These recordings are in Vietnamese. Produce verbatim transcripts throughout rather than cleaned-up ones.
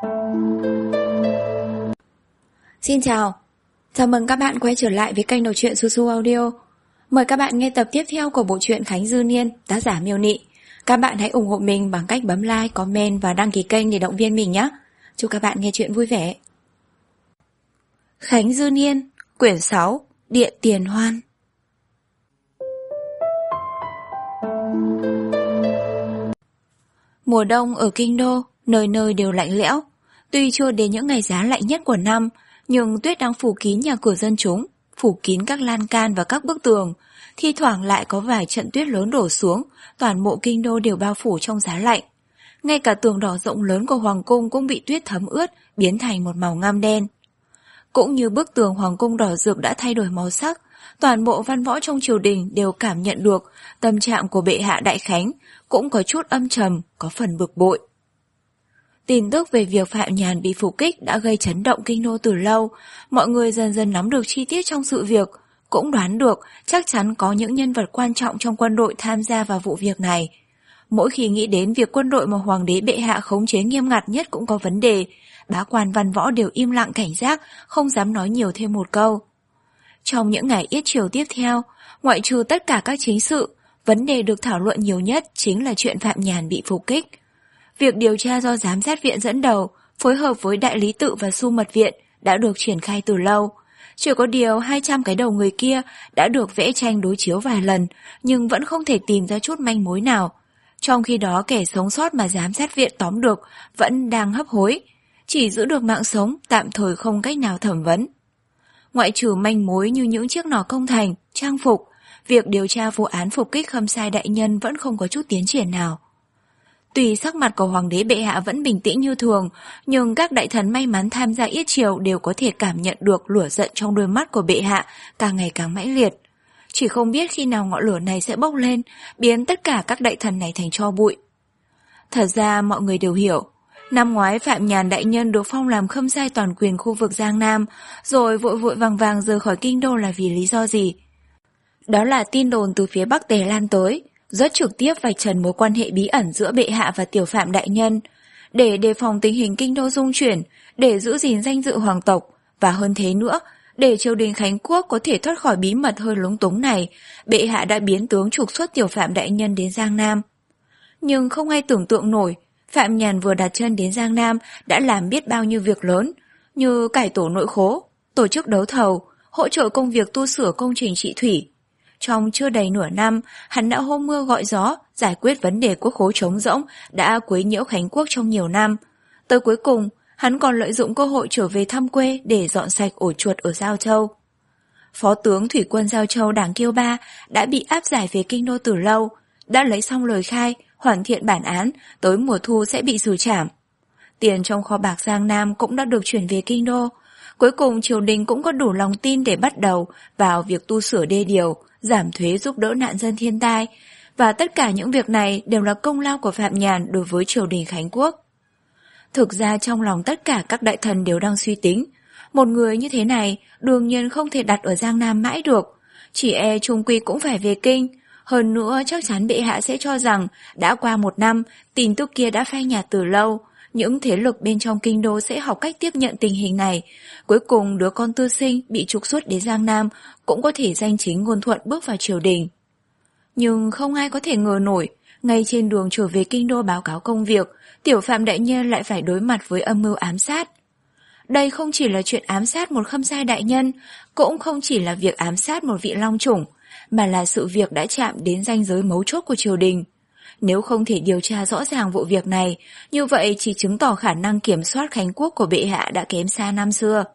Xin chào, chào mừng các bạn quay trở lại với kênh đọc truyện Su Su Audio. Mời các bạn nghe tập tiếp theo của bộ truyện Khánh Dư Niên, tác giả Miêu Nị. Các bạn hãy ủng hộ mình bằng cách bấm like, comment và đăng ký kênh để động viên mình nhé. Chúc các bạn nghe truyện vui vẻ. Khánh Dư Niên, quyển sáu, Điện Tiền Hoan. Mùa đông ở Kinh Đô, nơi nơi đều lạnh lẽo. Tuy chưa đến những ngày giá lạnh nhất của năm, nhưng tuyết đang phủ kín nhà cửa dân chúng, phủ kín các lan can và các bức tường. Thi thoảng lại có vài trận tuyết lớn đổ xuống, toàn bộ Kinh Đô đều bao phủ trong giá lạnh. Ngay cả tường đỏ rộng lớn của Hoàng cung cũng bị tuyết thấm ướt, biến thành một màu ngăm đen. Cũng như bức tường Hoàng cung đỏ rực đã thay đổi màu sắc, toàn bộ văn võ trong triều đình đều cảm nhận được tâm trạng của bệ hạ Đại Khánh cũng có chút âm trầm, có phần bực bội. Tin tức về việc Phạm Nhàn bị phục kích đã gây chấn động Kinh Đô từ lâu, mọi người dần dần nắm được chi tiết trong sự việc, cũng đoán được chắc chắn có những nhân vật quan trọng trong quân đội tham gia vào vụ việc này. Mỗi khi nghĩ đến việc quân đội mà Hoàng đế bệ hạ khống chế nghiêm ngặt nhất cũng có vấn đề, bá quan văn võ đều im lặng cảnh giác, không dám nói nhiều thêm một câu. Trong những ngày yết triều tiếp theo, ngoại trừ tất cả các chính sự, vấn đề được thảo luận nhiều nhất chính là chuyện Phạm Nhàn bị phục kích. Việc điều tra do giám sát viện dẫn đầu, phối hợp với đại lý tự và su mật viện đã được triển khai từ lâu. Chỉ có điều hai trăm cái đầu người kia đã được vẽ tranh đối chiếu vài lần, nhưng vẫn không thể tìm ra chút manh mối nào. Trong khi đó kẻ sống sót mà giám sát viện tóm được vẫn đang hấp hối, chỉ giữ được mạng sống, tạm thời không cách nào thẩm vấn. Ngoại trừ manh mối như những chiếc nỏ công thành, trang phục, việc điều tra vụ án phục kích Khâm Sai đại nhân vẫn không có chút tiến triển nào. Tuy sắc mặt của Hoàng đế bệ hạ vẫn bình tĩnh như thường, nhưng các đại thần may mắn tham gia yết triều đều có thể cảm nhận được lửa giận trong đôi mắt của bệ hạ càng ngày càng mãnh liệt. Chỉ không biết khi nào ngọn lửa này sẽ bốc lên, biến tất cả các đại thần này thành tro bụi. Thật ra mọi người đều hiểu, năm ngoái Phạm Nhàn đại nhân được phong làm Khâm Sai toàn quyền khu vực Giang Nam, rồi vội vội vàng vàng rời khỏi Kinh Đô là vì lý do gì? Đó là tin đồn từ phía Bắc Tề lan tới, rất trực tiếp vạch trần mối quan hệ bí ẩn giữa bệ hạ và tiểu Phạm đại nhân. Để đề phòng tình hình Kinh Đô rung chuyển, để giữ gìn danh dự hoàng tộc, và hơn thế nữa, để triều đình Khánh Quốc có thể thoát khỏi bí mật hơi lúng túng này, bệ hạ đã biến tướng trục xuất tiểu Phạm đại nhân đến Giang Nam. Nhưng không ai tưởng tượng nổi, Phạm Nhàn vừa đặt chân đến Giang Nam đã làm biết bao nhiêu việc lớn, như cải tổ nội khố, tổ chức đấu thầu, hỗ trợ công việc tu sửa công trình trị thủy. Trong chưa đầy nửa năm, hắn đã hô mưa gọi gió, giải quyết vấn đề quốc khố trống rỗng đã quấy nhiễu Khánh Quốc trong nhiều năm. Tới cuối cùng, hắn còn lợi dụng cơ hội trở về thăm quê để dọn sạch ổ chuột ở Giao Châu. Phó tướng thủy quân Giao Châu Đảng Kiêu Ba đã bị áp giải về Kinh Đô từ lâu, đã lấy xong lời khai, hoàn thiện bản án, tới mùa thu sẽ bị xử trảm. Tiền trong kho bạc Giang Nam cũng đã được chuyển về Kinh Đô. Cuối cùng triều đình cũng có đủ lòng tin để bắt đầu vào việc tu sửa đê điều, giảm thuế giúp đỡ nạn dân thiên tai, và tất cả những việc này đều là công lao của Phạm Nhàn đối với triều đình Khánh Quốc. Thực ra trong lòng tất cả các đại thần đều đang suy tính, một người như thế này đương nhiên không thể đặt ở Giang Nam mãi được, chỉ e chung quy cũng phải về Kinh. Hơn nữa chắc chắn bệ hạ sẽ cho rằng đã qua một năm, tin tức kia đã phai nhạt từ lâu, những thế lực bên trong Kinh Đô sẽ học cách tiếp nhận tình hình này. Cuối cùng đứa con tư sinh bị trục xuất đến Giang Nam cũng có thể danh chính ngôn thuận bước vào triều đình. Nhưng không ai có thể ngờ nổi, ngay trên đường trở về Kinh Đô báo cáo công việc, tiểu Phạm đại nhân lại phải đối mặt với âm mưu ám sát. Đây không chỉ là chuyện ám sát một Khâm Sai đại nhân, cũng không chỉ là việc ám sát một vị long chủng, mà là sự việc đã chạm đến ranh giới mấu chốt của triều đình. Nếu không thể điều tra rõ ràng vụ việc này, như vậy chỉ chứng tỏ khả năng kiểm soát Khánh Quốc của bệ hạ đã kém xa năm xưa.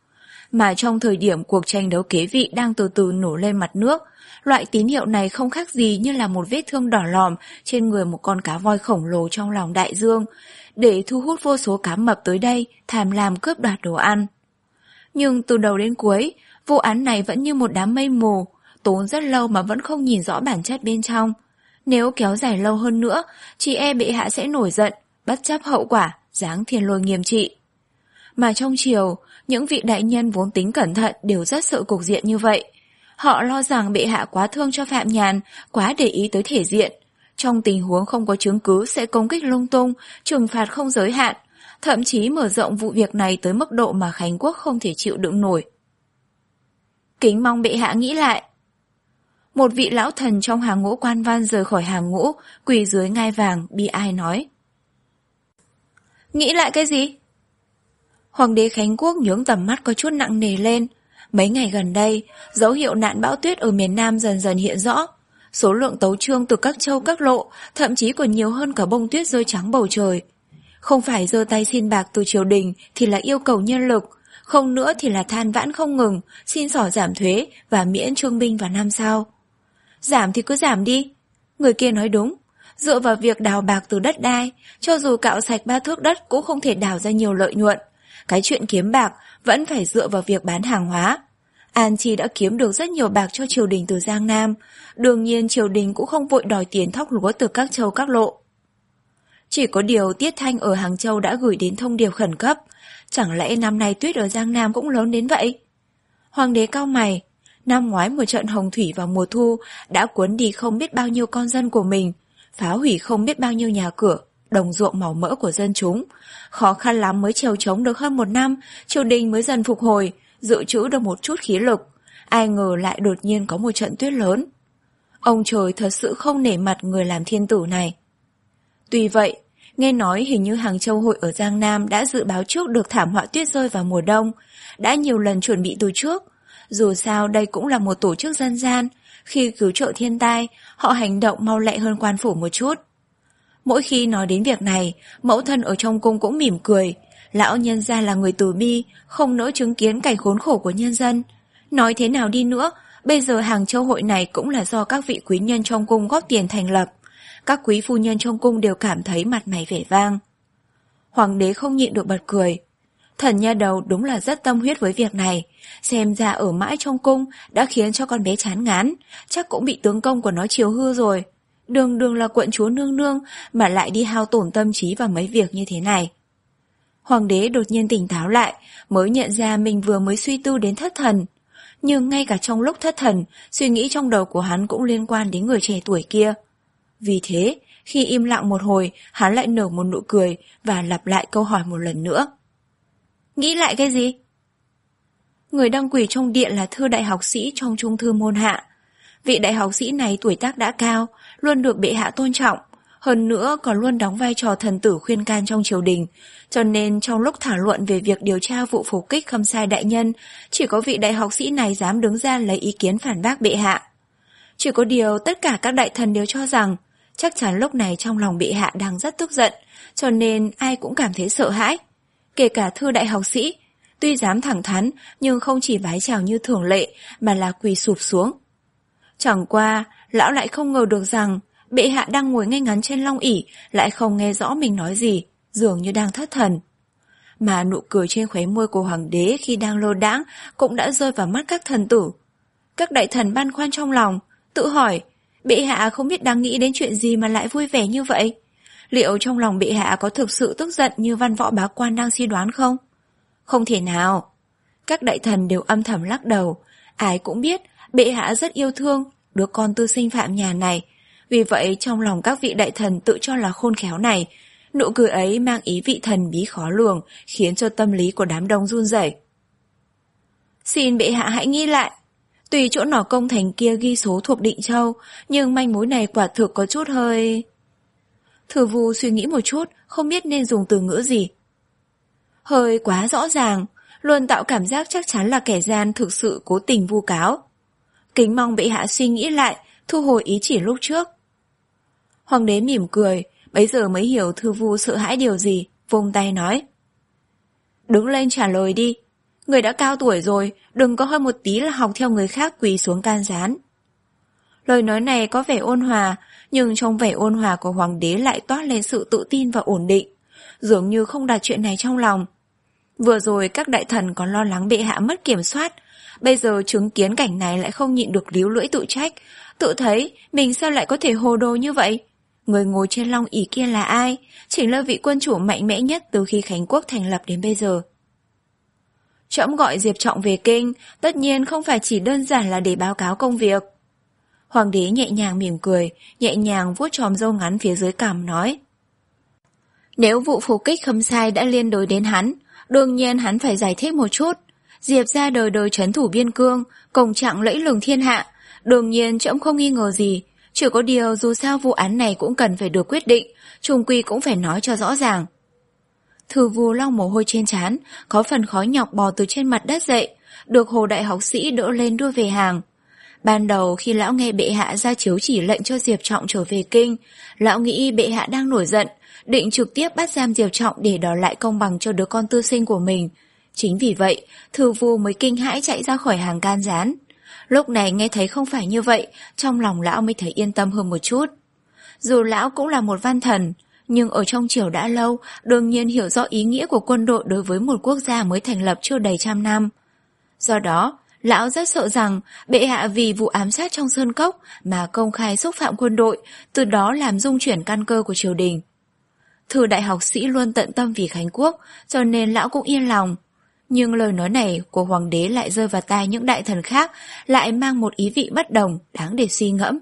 Mà trong thời điểm cuộc tranh đấu kế vị đang từ từ nổ lên mặt nước, loại tín hiệu này không khác gì như là một vết thương đỏ lòm trên người một con cá voi khổng lồ trong lòng đại dương, để thu hút vô số cá mập tới đây tham lam cướp đoạt đồ ăn. Nhưng từ đầu đến cuối, vụ án này vẫn như một đám mây mù, tốn rất lâu mà vẫn không nhìn rõ bản chất bên trong. Nếu kéo dài lâu hơn nữa, chỉ e bệ hạ sẽ nổi giận, bất chấp hậu quả, giáng thiên lôi nghiêm trị. Mà trong triều, những vị đại nhân vốn tính cẩn thận đều rất sợ cục diện như vậy. Họ lo rằng bệ hạ quá thương cho Phạm Nhàn, quá để ý tới thể diện. Trong tình huống không có chứng cứ sẽ công kích lung tung, trừng phạt không giới hạn. thậm chí mở rộng vụ việc này tới mức độ mà Khánh Quốc không thể chịu đựng nổi. Kính mong bệ hạ nghĩ lại. Một vị lão thần trong hàng ngũ quan văn rời khỏi hàng ngũ, quỳ dưới ngai vàng, bi ai nói. Nghĩ lại cái gì? Hoàng đế Khánh Quốc nhướng tầm mắt có chút nặng nề lên. Mấy ngày gần đây, dấu hiệu nạn bão tuyết ở miền Nam dần dần hiện rõ. Số lượng tấu chương từ các châu các lộ, thậm chí còn nhiều hơn cả bông tuyết rơi trắng bầu trời. Không phải giơ tay xin bạc từ triều đình thì là yêu cầu nhân lực, không nữa thì là than vãn không ngừng, xin xỏ giảm thuế và miễn trương binh vào năm sau. Giảm thì cứ giảm đi. Người kia nói đúng, dựa vào việc đào bạc từ đất đai, cho dù cạo sạch ba thước đất cũng không thể đào ra nhiều lợi nhuận. Cái chuyện kiếm bạc vẫn phải dựa vào việc bán hàng hóa. An Chi đã kiếm được rất nhiều bạc cho triều đình từ Giang Nam, đương nhiên triều đình cũng không vội đòi tiền thóc lúa từ các châu các lộ. Chỉ có điều Tiết Thanh ở Hàng Châu đã gửi đến thông điệp khẩn cấp, chẳng lẽ năm nay tuyết ở Giang Nam cũng lớn đến vậy? Hoàng đế cau mày, năm ngoái một trận hồng thủy vào mùa thu đã cuốn đi không biết bao nhiêu con dân của mình, phá hủy không biết bao nhiêu nhà cửa, đồng ruộng màu mỡ của dân chúng. Khó khăn lắm mới trèo trống được hơn một năm, triều đình mới dần phục hồi, dự trữ được một chút khí lực. Ai ngờ lại đột nhiên có một trận tuyết lớn. Ông trời thật sự không nể mặt người làm thiên tử này. Tuy vậy, nghe nói hình như Hàng Châu Hội ở Giang Nam đã dự báo trước được thảm họa tuyết rơi vào mùa đông, đã nhiều lần chuẩn bị từ trước. Dù sao đây cũng là một tổ chức dân gian, khi cứu trợ thiên tai, họ hành động mau lẹ hơn quan phủ một chút. Mỗi khi nói đến việc này, mẫu thân ở trong cung cũng mỉm cười. Lão nhân gia là người từ bi, không nỡ chứng kiến cảnh khốn khổ của nhân dân. Nói thế nào đi nữa, bây giờ Hàng Châu Hội này cũng là do các vị quý nhân trong cung góp tiền thành lập. Các quý phu nhân trong cung đều cảm thấy mặt mày vẻ vang. Hoàng đế không nhịn được bật cười. Thần nha đầu đúng là rất tâm huyết với việc này. Xem ra ở mãi trong cung đã khiến cho con bé chán ngán, chắc cũng bị tướng công của nó chiều hư rồi. Đường đường là quận chúa nương nương mà lại đi hao tổn tâm trí vào mấy việc như thế này. Hoàng đế đột nhiên tỉnh táo lại, mới nhận ra mình vừa mới suy tư đến thất thần. Nhưng ngay cả trong lúc thất thần, suy nghĩ trong đầu của hắn cũng liên quan đến người trẻ tuổi kia. Vì thế, khi im lặng một hồi, hắn lại nở một nụ cười và lặp lại câu hỏi một lần nữa. Nghĩ lại cái gì? Người đang quỳ trong điện là thư đại học sĩ trong trung thư môn hạ. Vị đại học sĩ này tuổi tác đã cao, luôn được bệ hạ tôn trọng, hơn nữa còn luôn đóng vai trò thần tử khuyên can trong triều đình, cho nên trong lúc thảo luận về việc điều tra vụ phục kích Khâm Sai đại nhân, chỉ có vị đại học sĩ này dám đứng ra lấy ý kiến phản bác bệ hạ. Chỉ có điều tất cả các đại thần đều cho rằng, chắc chắn lúc này trong lòng bệ hạ đang rất tức giận, cho nên ai cũng cảm thấy sợ hãi. Kể cả thư đại học sĩ, tuy dám thẳng thắn nhưng không chỉ vái chào như thường lệ mà là quỳ sụp xuống. Chẳng qua, lão lại không ngờ được rằng bệ hạ đang ngồi ngay ngắn trên long ỷ lại không nghe rõ mình nói gì, dường như đang thất thần. Mà nụ cười trên khóe môi của hoàng đế khi đang lơ đãng cũng đã rơi vào mắt các thần tử. Các đại thần băn khoăn trong lòng, tự hỏi, bệ hạ không biết đang nghĩ đến chuyện gì mà lại vui vẻ như vậy? Liệu trong lòng bệ hạ có thực sự tức giận như văn võ bá quan đang suy đoán không? Không thể nào. Các đại thần đều âm thầm lắc đầu, ai cũng biết bệ hạ rất yêu thương đứa con tư sinh Phạm nhà này. Vì vậy trong lòng các vị đại thần tự cho là khôn khéo này, nụ cười ấy mang ý vị thần bí khó lường, khiến cho tâm lý của đám đông run rẩy. Xin bệ hạ hãy nghĩ lại. Tùy chỗ nỏ công thành kia ghi số thuộc Định Châu, nhưng manh mối này quả thực có chút hơi... Thừa Vu suy nghĩ một chút, không biết nên dùng từ ngữ gì. Hơi quá rõ ràng, luôn tạo cảm giác chắc chắn là kẻ gian thực sự cố tình vu cáo. Kính mong bệ hạ suy nghĩ lại, thu hồi ý chỉ lúc trước. Hoàng đế mỉm cười, bấy giờ mới hiểu Thư Vu sợ hãi điều gì, vung tay nói. Đứng lên trả lời đi, người đã cao tuổi rồi, đừng có hơn một tí là học theo người khác quỳ xuống can gián. Lời nói này có vẻ ôn hòa, nhưng trong vẻ ôn hòa của hoàng đế lại toát lên sự tự tin và ổn định, dường như không đặt chuyện này trong lòng. Vừa rồi các đại thần còn lo lắng bệ hạ mất kiểm soát, bây giờ chứng kiến cảnh này lại không nhịn được líu lưỡi tự trách, tự thấy mình sao lại có thể hồ đồ như vậy. Người ngồi trên long ỷ kia là ai? Chính là vị quân chủ mạnh mẽ nhất từ khi Khánh Quốc thành lập đến bây giờ. Trẫm gọi Diệp Trọng về kinh, tất nhiên không phải chỉ đơn giản là để báo cáo công việc. Hoàng đế nhẹ nhàng mỉm cười, nhẹ nhàng vuốt chòm râu ngắn phía dưới cằm nói. Nếu vụ phục kích Khâm Sai đã liên đới đến hắn, đương nhiên hắn phải giải thích một chút. Diệp gia đời đời trấn thủ biên cương, công trạng lẫy lừng thiên hạ, đương nhiên trẫm không nghi ngờ gì. Chỉ có điều dù sao vụ án này cũng cần phải được quyết định, chung quy cũng phải nói cho rõ ràng. Thư Vu lau mồ hôi trên trán, có phần khó nhọc bò từ trên mặt đất dậy, được Hồ đại học sĩ đỡ lên đưa về hàng. Ban đầu khi lão nghe bệ hạ ra chiếu chỉ lệnh cho Diệp Trọng trở về kinh, lão nghĩ bệ hạ đang nổi giận, định trực tiếp bắt giam Diệp Trọng để đòi lại công bằng cho đứa con tư sinh của mình. Chính vì vậy, Thư Vu mới kinh hãi chạy ra khỏi hàng can gián. Lúc này nghe thấy không phải như vậy, trong lòng lão mới thấy yên tâm hơn một chút. Dù lão cũng là một văn thần, nhưng ở trong triều đã lâu, đương nhiên hiểu rõ ý nghĩa của quân đội đối với một quốc gia mới thành lập chưa đầy trăm năm. Do đó, lão rất sợ rằng bệ hạ vì vụ ám sát trong sơn cốc mà công khai xúc phạm quân đội, từ đó làm rung chuyển căn cơ của triều đình. Thư đại học sĩ luôn tận tâm vì Khánh Quốc, cho nên lão cũng yên lòng. Nhưng lời nói này của hoàng đế lại rơi vào tai những đại thần khác, lại mang một ý vị bất đồng, đáng để suy ngẫm.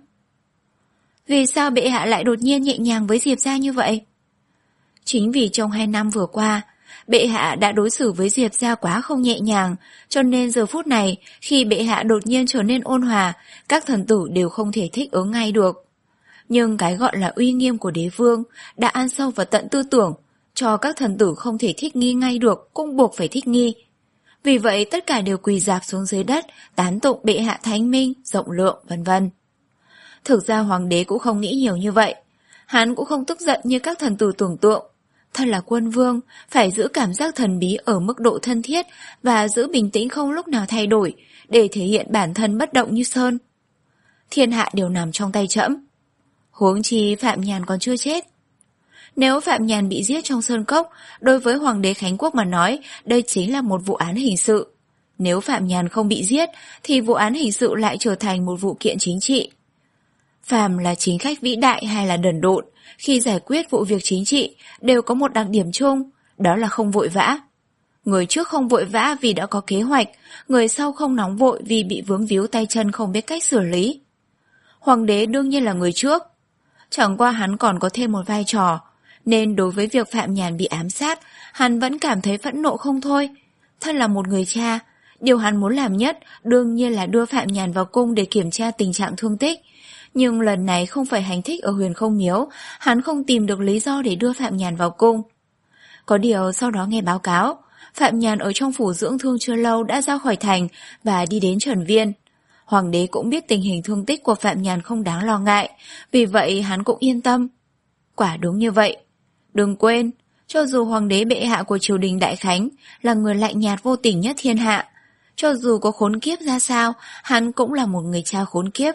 Vì sao bệ hạ lại đột nhiên nhẹ nhàng với Diệp gia như vậy? Chính vì trong hai năm vừa qua, bệ hạ đã đối xử với Diệp gia quá không nhẹ nhàng, cho nên giờ phút này, khi bệ hạ đột nhiên trở nên ôn hòa, các thần tử đều không thể thích ứng ngay được. Nhưng cái gọi là uy nghiêm của đế vương đã ăn sâu vào tận tư tưởng, cho các thần tử không thể thích nghi ngay được, cũng buộc phải thích nghi. Vì vậy tất cả đều quỳ rạp xuống dưới đất, tán tụng bệ hạ thánh minh, rộng lượng, vân vân. Thực ra hoàng đế cũng không nghĩ nhiều như vậy. Hắn cũng không tức giận như các thần tử tưởng tượng. Thân là quân vương, phải giữ cảm giác thần bí ở mức độ thân thiết và giữ bình tĩnh không lúc nào thay đổi, để thể hiện bản thân bất động như sơn. Thiên hạ đều nằm trong tay trẫm. Huống chi Phạm Nhàn còn chưa chết. Nếu Phạm Nhàn bị giết trong sơn cốc, đối với Hoàng đế Khánh Quốc mà nói, đây chính là một vụ án hình sự. Nếu Phạm Nhàn không bị giết, thì vụ án hình sự lại trở thành một vụ kiện chính trị. Phàm là chính khách vĩ đại hay là đần độn, khi giải quyết vụ việc chính trị, đều có một đặc điểm chung, đó là không vội vã. Người trước không vội vã vì đã có kế hoạch, người sau không nóng vội vì bị vướng víu tay chân không biết cách xử lý. Hoàng đế đương nhiên là người trước. Chẳng qua hắn còn có thêm một vai trò, nên đối với việc Phạm Nhàn bị ám sát, hắn vẫn cảm thấy phẫn nộ không thôi. Thân là một người cha, điều hắn muốn làm nhất đương nhiên là đưa Phạm Nhàn vào cung để kiểm tra tình trạng thương tích. Nhưng lần này không phải hành thích ở Huyền Không Miếu, hắn không tìm được lý do để đưa Phạm Nhàn vào cung. Có điều sau đó nghe báo cáo, Phạm Nhàn ở trong phủ dưỡng thương chưa lâu đã ra khỏi thành và đi đến Trần Viên. Hoàng đế cũng biết tình hình thương tích của Phạm Nhàn không đáng lo ngại, vì vậy hắn cũng yên tâm. Quả đúng như vậy. Đừng quên, cho dù Hoàng đế bệ hạ của triều đình Đại Khánh là người lạnh nhạt vô tình nhất thiên hạ, cho dù có khốn kiếp ra sao, hắn cũng là một người cha khốn kiếp.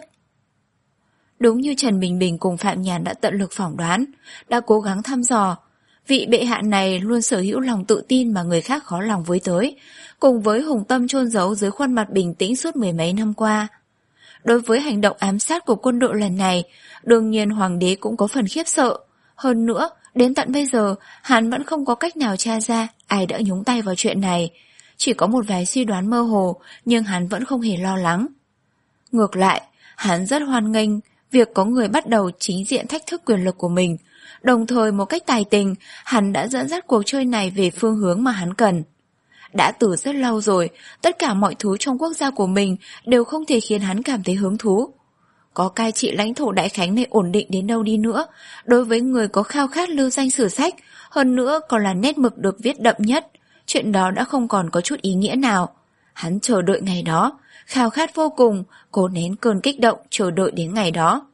Đúng như Trần Bình Bình cùng Phạm Nhàn đã tận lực phỏng đoán, đã cố gắng thăm dò, vị bệ hạ này luôn sở hữu lòng tự tin mà người khác khó lòng với tới, cùng với hùng tâm chôn giấu dưới khuôn mặt bình tĩnh suốt mười mấy năm qua. Đối với hành động ám sát của quân đội lần này, đương nhiên hoàng đế cũng có phần khiếp sợ. Hơn nữa, đến tận bây giờ, hắn vẫn không có cách nào tra ra ai đã nhúng tay vào chuyện này. Chỉ có một vài suy đoán mơ hồ, nhưng hắn vẫn không hề lo lắng. Ngược lại, hắn rất hoan nghênh việc có người bắt đầu chính diện thách thức quyền lực của mình. Đồng thời một cách tài tình, hắn đã dẫn dắt cuộc chơi này về phương hướng mà hắn cần. Đã từ rất lâu rồi, tất cả mọi thứ trong quốc gia của mình đều không thể khiến hắn cảm thấy hứng thú. Có cai trị lãnh thổ Đại Khánh này ổn định đến đâu đi nữa, đối với người có khao khát lưu danh sử sách, hơn nữa còn là nét mực được viết đậm nhất, chuyện đó đã không còn có chút ý nghĩa nào. Hắn chờ đợi ngày đó, khao khát vô cùng, cố nén cơn kích động chờ đợi đến ngày đó.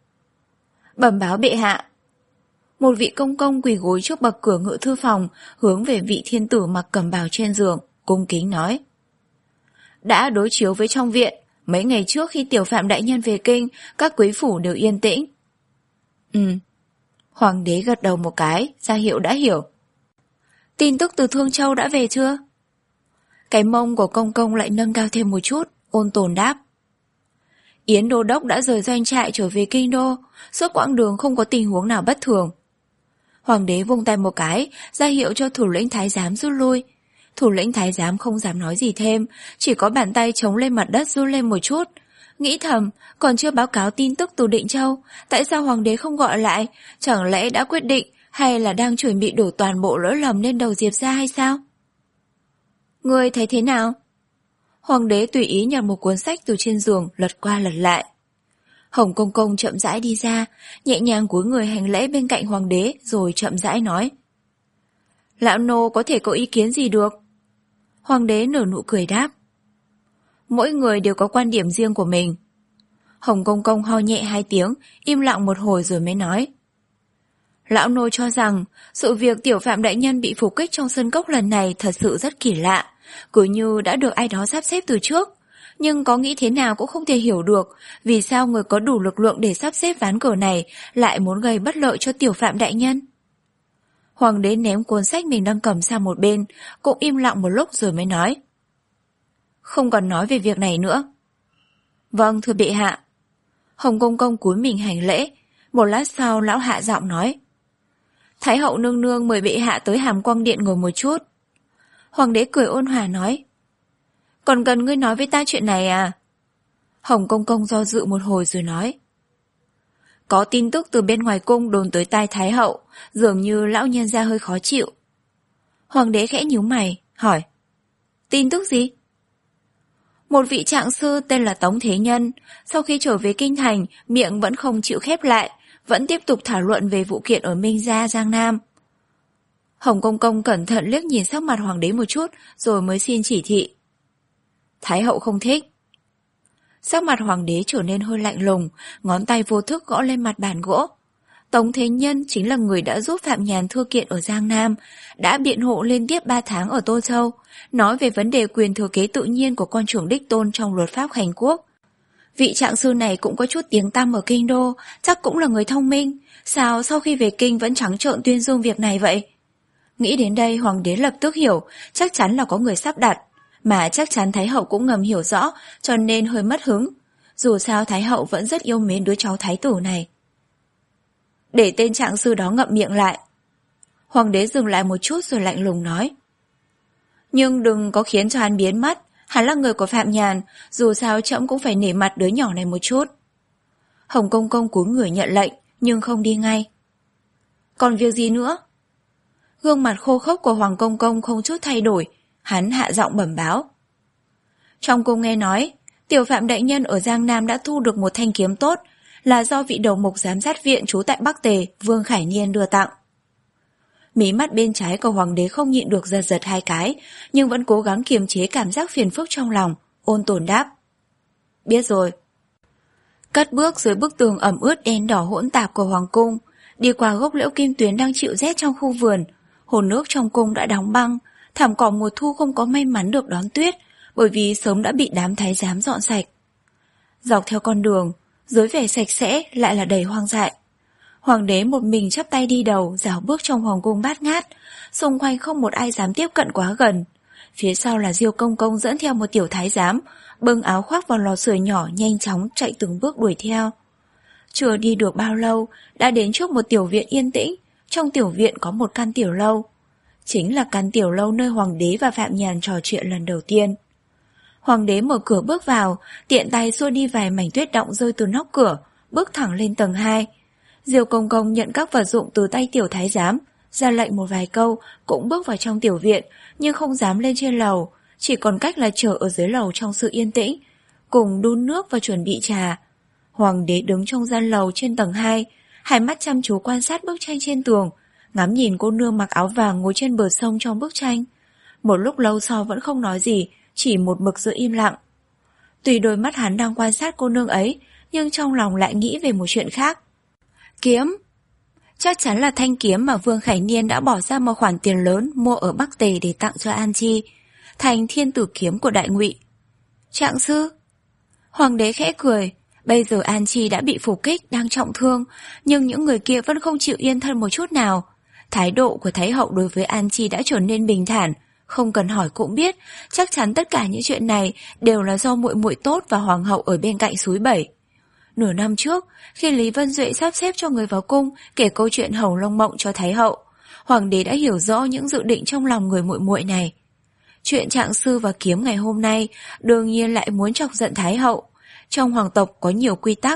Bẩm báo bệ hạ. Một vị công công quỳ gối trước bậc cửa ngự thư phòng, hướng về vị thiên tử mặc cẩm bào trên giường, cung kính nói. Đã đối chiếu với trong viện, mấy ngày trước khi tiểu phạm đại nhân về kinh, các quý phủ đều yên tĩnh. Ừ. Hoàng đế gật đầu một cái, ra hiệu đã hiểu. Tin tức từ Thương Châu đã về chưa? Cái mông của công công lại nâng cao thêm một chút, ôn tồn đáp. Yến đô đốc đã rời doanh trại trở về kinh đô, suốt quãng đường không có tình huống nào bất thường. Hoàng đế vung tay một cái, ra hiệu cho thủ lĩnh thái giám rút lui. Thủ lĩnh thái giám không dám nói gì thêm, chỉ có bàn tay chống lên mặt đất run lên một chút. Nghĩ thầm, còn chưa báo cáo tin tức từ Định Châu, tại sao hoàng đế không gọi lại, chẳng lẽ đã quyết định Hay là đang chuẩn bị đổ toàn bộ lỗi lầm lên đầu Diệp gia hay sao? Ngươi thấy thế nào? Hoàng đế tùy ý nhặt một cuốn sách từ trên giường, lật qua lật lại. Hồng Công Công chậm rãi đi ra, nhẹ nhàng cúi người hành lễ bên cạnh hoàng đế rồi chậm rãi nói. Lão nô có thể có ý kiến gì được? Hoàng đế nở nụ cười đáp. Mỗi người đều có quan điểm riêng của mình. Hồng Công Công ho nhẹ hai tiếng, im lặng một hồi rồi mới nói. Lão nô cho rằng sự việc tiểu phạm đại nhân bị phục kích trong sân cốc lần này thật sự rất kỳ lạ, cứ như đã được ai đó sắp xếp từ trước. Nhưng có nghĩ thế nào cũng không thể hiểu được vì sao người có đủ lực lượng để sắp xếp ván cờ này lại muốn gây bất lợi cho tiểu phạm đại nhân. Hoàng đế ném cuốn sách mình đang cầm sang một bên, cũng im lặng một lúc rồi mới nói. Không còn nói về việc này nữa. Vâng, thưa bệ hạ. Hồng Công Công cúi mình hành lễ, một lát sau lão hạ giọng nói. Thái hậu nương nương mời bệ hạ tới Hàm Quang Điện ngồi một chút. Hoàng đế cười ôn hòa nói. Còn cần ngươi nói với ta chuyện này à? Hồng Công Công do dự một hồi rồi nói. Có tin tức từ bên ngoài cung đồn tới tai Thái hậu, dường như lão nhân gia hơi khó chịu. Hoàng đế khẽ nhíu mày, hỏi. Tin tức gì? Một vị trạng sư tên là Tống Thế Nhân, sau khi trở về kinh thành, miệng vẫn không chịu khép lại, vẫn tiếp tục thảo luận về vụ kiện ở Minh Gia, Giang Nam. Hồng Công Công cẩn thận liếc nhìn sắc mặt hoàng đế một chút, rồi mới xin chỉ thị. Thái hậu không thích. Sắc mặt hoàng đế trở nên hơi lạnh lùng, ngón tay vô thức gõ lên mặt bàn gỗ. Tống Thế Nhân chính là người đã giúp Phạm Nhàn thưa kiện ở Giang Nam, đã biện hộ liên tiếp ba tháng ở Tô Châu, nói về vấn đề quyền thừa kế tự nhiên của con trưởng đích tôn trong luật pháp hành quốc. Vị trạng sư này cũng có chút tiếng tăm ở kinh đô, chắc cũng là người thông minh, sao sau khi về kinh vẫn trắng trợn tuyên dương việc này vậy? Nghĩ đến đây hoàng đế lập tức hiểu, chắc chắn là có người sắp đặt, mà chắc chắn Thái hậu cũng ngầm hiểu rõ, cho nên hơi mất hứng. Dù sao Thái hậu vẫn rất yêu mến đứa cháu thái tử này. Để tên trạng sư đó ngậm miệng lại. Hoàng đế dừng lại một chút rồi lạnh lùng nói. Nhưng đừng có khiến cho hắn biến mất, hắn là người của Phạm Nhàn, dù sao trẫm cũng phải nể mặt đứa nhỏ này một chút. Hồng Công Công cúi người nhận lệnh, nhưng không đi ngay. Còn việc gì nữa? Gương mặt khô khốc của Hoàng Công Công không chút thay đổi, hắn hạ giọng bẩm báo. Trong cung nghe nói, tiểu phạm đại nhân ở Giang Nam đã thu được một thanh kiếm tốt, là do vị đầu mục giám sát viện trú tại Bắc Tề, Vương Khải Niên đưa tặng. Mí mắt bên trái của hoàng đế không nhịn được giật giật hai cái, nhưng vẫn cố gắng kiềm chế cảm giác phiền phức trong lòng, ôn tồn đáp. Biết rồi. Cất bước dưới bức tường ẩm ướt đen đỏ hỗn tạp của hoàng cung, đi qua gốc liễu kim tuyến đang chịu rét trong khu vườn, hồ nước trong cung đã đóng băng, thảm cỏ mùa thu không có may mắn được đón tuyết, bởi vì sớm đã bị đám thái giám dọn sạch. Dọc theo con đường, dưới vẻ sạch sẽ lại là đầy hoang dại. Hoàng đế một mình chắp tay đi đầu, rảo bước trong hoàng cung bát ngát, xung quanh không một ai dám tiếp cận quá gần. Phía sau là Diêu Công Công dẫn theo một tiểu thái giám, bưng áo khoác vào lò sưởi nhỏ nhanh chóng chạy từng bước đuổi theo. Chưa đi được bao lâu, đã đến trước một tiểu viện yên tĩnh, trong tiểu viện có một căn tiểu lâu. Chính là căn tiểu lâu nơi hoàng đế và Phạm Nhàn trò chuyện lần đầu tiên. Hoàng đế mở cửa bước vào, tiện tay xua đi vài mảnh tuyết động rơi từ nóc cửa, bước thẳng lên tầng hai. Diêu Công Công nhận các vật dụng từ tay tiểu thái giám, ra lệnh một vài câu, cũng bước vào trong tiểu viện, nhưng không dám lên trên lầu, chỉ còn cách là chờ ở dưới lầu trong sự yên tĩnh, cùng đun nước và chuẩn bị trà. Hoàng đế đứng trong gian lầu trên tầng hai, hai mắt chăm chú quan sát bức tranh trên tường, ngắm nhìn cô nương mặc áo vàng ngồi trên bờ sông trong bức tranh. Một lúc lâu sau vẫn không nói gì, chỉ một mực giữ im lặng. Tuy đôi mắt hắn đang quan sát cô nương ấy, nhưng trong lòng lại nghĩ về một chuyện khác. Kiếm. Chắc chắn là thanh kiếm mà Vương Khải Niên đã bỏ ra một khoản tiền lớn mua ở Bắc Tề để tặng cho An Chi, thành thiên tử kiếm của Đại Ngụy. Trạng sư. Hoàng đế khẽ cười. Bây giờ An Chi đã bị phục kích, đang trọng thương, nhưng những người kia vẫn không chịu yên thân một chút nào. Thái độ của Thái hậu đối với An Chi đã trở nên bình thản, không cần hỏi cũng biết, chắc chắn tất cả những chuyện này đều là do muội muội tốt và hoàng hậu ở bên cạnh xúi bẩy. Nửa năm trước, khi Lý Vân Duệ sắp xếp cho người vào cung kể câu chuyện Hồng Lông Mộng cho Thái hậu, hoàng đế đã hiểu rõ những dự định trong lòng người muội muội này. Chuyện trạng sư và kiếm ngày hôm nay đương nhiên lại muốn chọc giận Thái hậu. Trong hoàng tộc có nhiều quy tắc,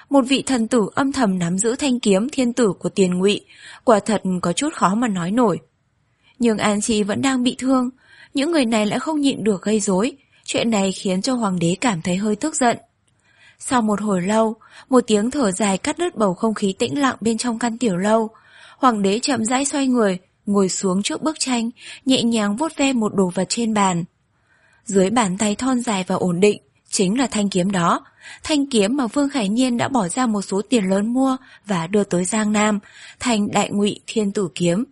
Một vị thần tử âm thầm nắm giữ thanh kiếm thiên tử của Tiền Ngụy, quả thật có chút khó mà nói nổi. Nhưng An Chi vẫn đang bị thương, những người này lại không nhịn được gây rối, chuyện này khiến cho hoàng đế cảm thấy hơi tức giận. Sau một hồi lâu, một tiếng thở dài cắt đứt bầu không khí tĩnh lặng bên trong căn tiểu lâu. Hoàng đế chậm rãi xoay người, ngồi xuống trước bức tranh, nhẹ nhàng vuốt ve một đồ vật trên bàn. Dưới bàn tay thon dài và ổn định, chính là thanh kiếm đó. Thanh kiếm mà Vương Khải Nhiên đã bỏ ra một số tiền lớn mua và đưa tới Giang Nam, thành Đại Ngụy Thiên Tử Kiếm.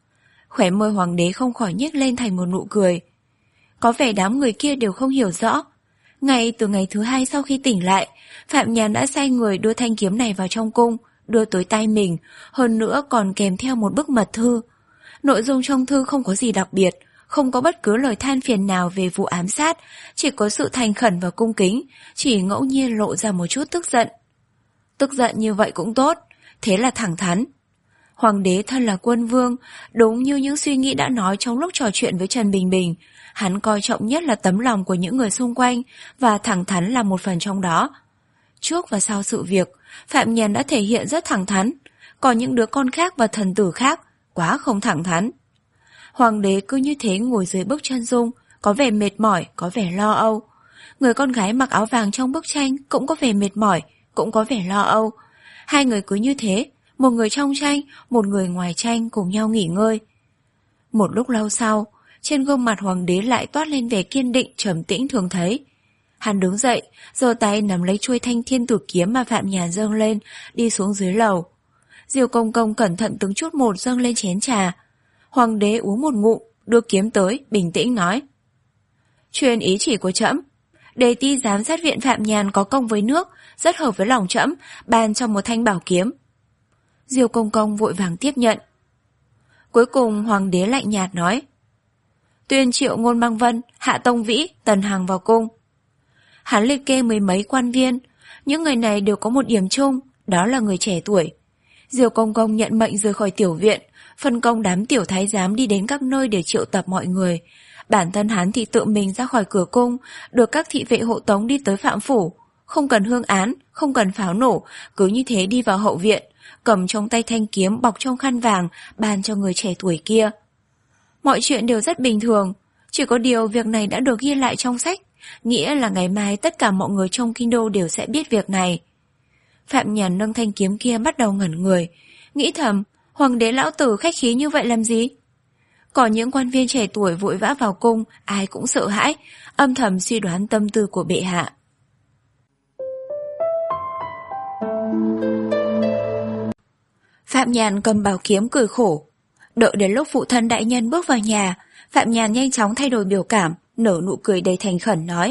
Khóe môi hoàng đế không khỏi nhếch lên thành một nụ cười. Có vẻ đám người kia đều không hiểu rõ. Ngay từ ngày thứ hai sau khi tỉnh lại, Phạm Nhàn đã sai người đưa thanh kiếm này vào trong cung, đưa tới tay mình, hơn nữa còn kèm theo một bức mật thư. Nội dung trong thư không có gì đặc biệt, không có bất cứ lời than phiền nào về vụ ám sát, chỉ có sự thành khẩn và cung kính, chỉ ngẫu nhiên lộ ra một chút tức giận. Tức giận như vậy cũng tốt, thế là thẳng thắn. Hoàng đế thân là quân vương, đúng như những suy nghĩ đã nói trong lúc trò chuyện với Trần Bình Bình, hắn coi trọng nhất là tấm lòng của những người xung quanh, và thẳng thắn là một phần trong đó. Trước và sau sự việc, Phạm Nhàn đã thể hiện rất thẳng thắn, còn những đứa con khác và thần tử khác quá không thẳng thắn. Hoàng đế cứ như thế ngồi dưới bức chân dung, có vẻ mệt mỏi, có vẻ lo âu. Người con gái mặc áo vàng trong bức tranh cũng có vẻ mệt mỏi, cũng có vẻ lo âu. Hai người cứ như thế, một người trong tranh, một người ngoài tranh cùng nhau nghỉ ngơi. Một lúc lâu sau, trên gương mặt hoàng đế lại toát lên vẻ kiên định trầm tĩnh thường thấy. Hắn đứng dậy, giơ tay nắm lấy chuôi thanh thiên tử kiếm mà Phạm Nhàn dâng lên, đi xuống dưới lầu. Diêu Công Công cẩn thận từng chút một dâng lên chén trà. Hoàng đế uống một ngụm, đưa kiếm tới, bình tĩnh nói. Truyền ý chỉ của trẫm, đề ti giám sát viện Phạm Nhàn có công với nước, rất hợp với lòng trẫm, ban cho một thanh bảo kiếm. Diêu Công Công vội vàng tiếp nhận. Cuối cùng hoàng đế lạnh nhạt nói. Tuyên triệu Ngôn Băng Vân, Hạ Tông Vĩ, Tần Hằng vào cung. Hắn liệt kê mười mấy quan viên, những người này đều có một điểm chung, đó là người trẻ tuổi. Diêu Công Công nhận mệnh rời khỏi tiểu viện, phân công đám tiểu thái giám đi đến các nơi để triệu tập mọi người. Bản thân hắn thì tự mình ra khỏi cửa cung, được các thị vệ hộ tống đi tới Phạm Phủ. Không cần hương án, không cần pháo nổ, cứ như thế đi vào hậu viện, cầm trong tay thanh kiếm bọc trong khăn vàng, ban cho người trẻ tuổi kia. Mọi chuyện đều rất bình thường, chỉ có điều việc này đã được ghi lại trong sách, nghĩa là ngày mai tất cả mọi người trong kinh đô đều sẽ biết việc này. Phạm Nhàn nâng thanh kiếm kia bắt đầu ngẩn người, nghĩ thầm, hoàng đế lão tử khách khí như vậy làm gì? Còn những quan viên trẻ tuổi vội vã vào cung, ai cũng sợ hãi, âm thầm suy đoán tâm tư của bệ hạ. Phạm Nhàn cầm bảo kiếm cười khổ. Đợi đến lúc phụ thân đại nhân bước vào nhà, Phạm Nhàn nhanh chóng thay đổi biểu cảm, nở nụ cười đầy thành khẩn nói.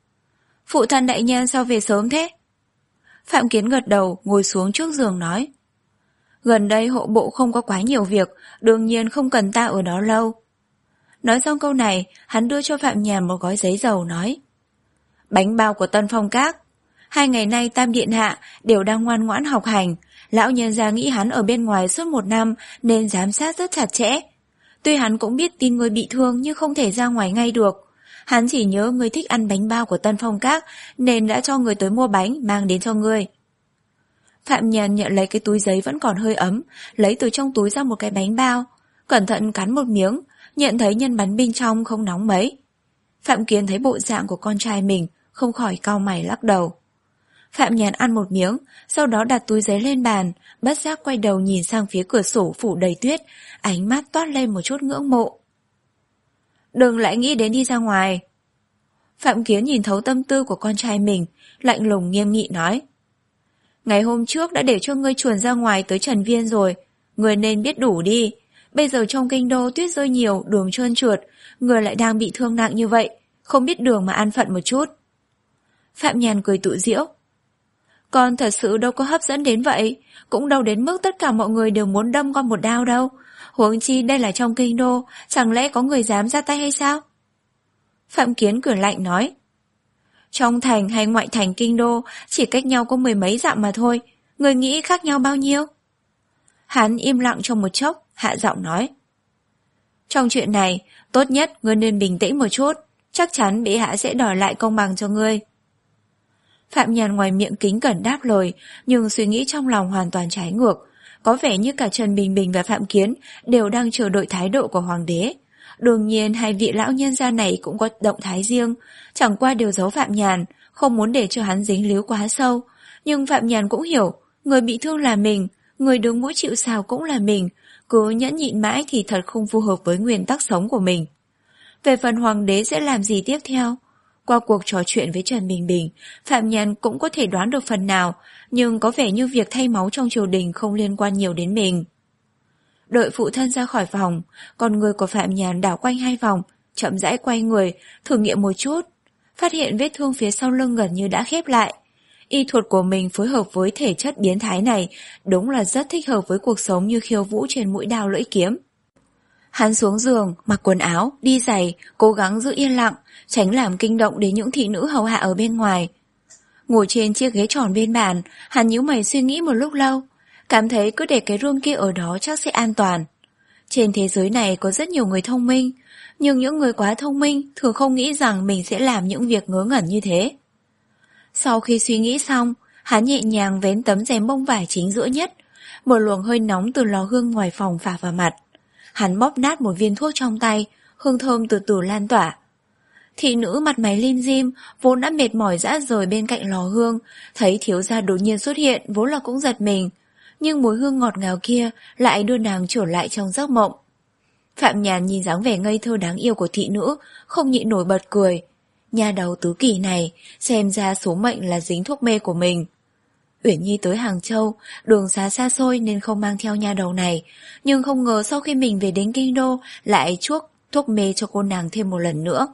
Phụ thân đại nhân sao về sớm thế? Phạm Kiến gật đầu, ngồi xuống trước giường nói. Gần đây hộ bộ không có quá nhiều việc, đương nhiên không cần ta ở đó lâu. Nói xong câu này, hắn đưa cho Phạm Nhàn một gói giấy dầu nói. Bánh bao của Tân Phong Các. Hai ngày nay Tam Điện Hạ đều đang ngoan ngoãn học hành, lão nhân gia nghĩ hắn ở bên ngoài suốt một năm nên giám sát rất chặt chẽ. Tuy hắn cũng biết tin người bị thương nhưng không thể ra ngoài ngay được. Hắn chỉ nhớ người thích ăn bánh bao của Tân Phong Các nên đã cho người tới mua bánh mang đến cho ngươi. Phạm Nhàn nhận lấy cái túi giấy vẫn còn hơi ấm, lấy từ trong túi ra một cái bánh bao, cẩn thận cắn một miếng, nhận thấy nhân bánh bên trong không nóng mấy. Phạm Kiến thấy bộ dạng của con trai mình, không khỏi cau mày lắc đầu. Phạm Nhàn ăn một miếng, sau đó đặt túi giấy lên bàn, bất giác quay đầu nhìn sang phía cửa sổ phủ đầy tuyết, ánh mắt toát lên một chút ngưỡng mộ. Đừng lại nghĩ đến đi ra ngoài. Phạm Kiến nhìn thấu tâm tư của con trai mình, lạnh lùng nghiêm nghị nói. Ngày hôm trước đã để cho ngươi chuồn ra ngoài tới Trần Viên rồi, ngươi nên biết đủ đi. Bây giờ trong kinh đô tuyết rơi nhiều, đường trơn trượt, ngươi lại đang bị thương nặng như vậy, không biết đường mà an phận một chút. Phạm Nhàn cười tự giễu. Con thật sự đâu có hấp dẫn đến vậy, cũng đâu đến mức tất cả mọi người đều muốn đâm con một đao đâu. Huống chi đây là trong kinh đô, chẳng lẽ có người dám ra tay hay sao? Phạm Kiến cười lạnh nói. Trong thành hay ngoại thành kinh đô chỉ cách nhau có mười mấy dặm mà thôi, người nghĩ khác nhau bao nhiêu? Hắn im lặng trong một chốc, hạ giọng nói. Trong chuyện này, tốt nhất ngươi nên bình tĩnh một chút, chắc chắn bệ hạ sẽ đòi lại công bằng cho ngươi. Phạm Nhàn ngoài miệng kính cẩn đáp lời, nhưng suy nghĩ trong lòng hoàn toàn trái ngược. Có vẻ như cả Trần Bình Bình và Phạm Kiến đều đang chờ đợi thái độ của hoàng đế. Đương nhiên hai vị lão nhân gia này cũng có động thái riêng, chẳng qua đều giấu Phạm Nhàn, không muốn để cho hắn dính líu quá sâu. Nhưng Phạm Nhàn cũng hiểu, người bị thương là mình, người đứng mũi chịu sào cũng là mình, cứ nhẫn nhịn mãi thì thật không phù hợp với nguyên tắc sống của mình. Về phần hoàng đế sẽ làm gì tiếp theo? Qua cuộc trò chuyện với Trần Bình Bình, Phạm Nhàn cũng có thể đoán được phần nào, nhưng có vẻ như việc thay máu trong triều đình không liên quan nhiều đến mình. Đợi phụ thân ra khỏi phòng, con người của Phạm Nhàn đảo quanh hai vòng, chậm rãi quay người, thử nghiệm một chút, phát hiện vết thương phía sau lưng gần như đã khép lại. Y thuật của mình phối hợp với thể chất biến thái này đúng là rất thích hợp với cuộc sống như khiêu vũ trên mũi đao lưỡi kiếm. Hắn xuống giường, mặc quần áo, đi giày, cố gắng giữ yên lặng, tránh làm kinh động đến những thị nữ hầu hạ ở bên ngoài. Ngồi trên chiếc ghế tròn bên bàn, hắn nhíu mày suy nghĩ một lúc lâu, cảm thấy cứ để cái room kia ở đó chắc sẽ an toàn. Trên thế giới này có rất nhiều người thông minh, nhưng những người quá thông minh thường không nghĩ rằng mình sẽ làm những việc ngớ ngẩn như thế. Sau khi suy nghĩ xong, hắn nhẹ nhàng vén tấm rèm bông vải chính giữa nhất, một luồng hơi nóng từ lò hương ngoài phòng phả vào mặt. Hắn bóp nát một viên thuốc trong tay, hương thơm từ từ lan tỏa. Thị nữ mặt mày lim dim, vốn đã mệt mỏi rã rời bên cạnh lò hương, thấy thiếu gia đột nhiên xuất hiện vốn là cũng giật mình, nhưng mùi hương ngọt ngào kia lại đưa nàng trở lại trong giấc mộng. Phạm Nhàn nhìn dáng vẻ ngây thơ đáng yêu của thị nữ, không nhịn nổi bật cười. Nhà đầu tứ kỳ này, xem ra số mệnh là dính thuốc mê của mình. Uyển Nhi tới Hàng Châu, đường xá xa xôi nên không mang theo nha đầu này, nhưng không ngờ sau khi mình về đến Kinh Đô lại chuốc thuốc mê cho cô nàng thêm một lần nữa.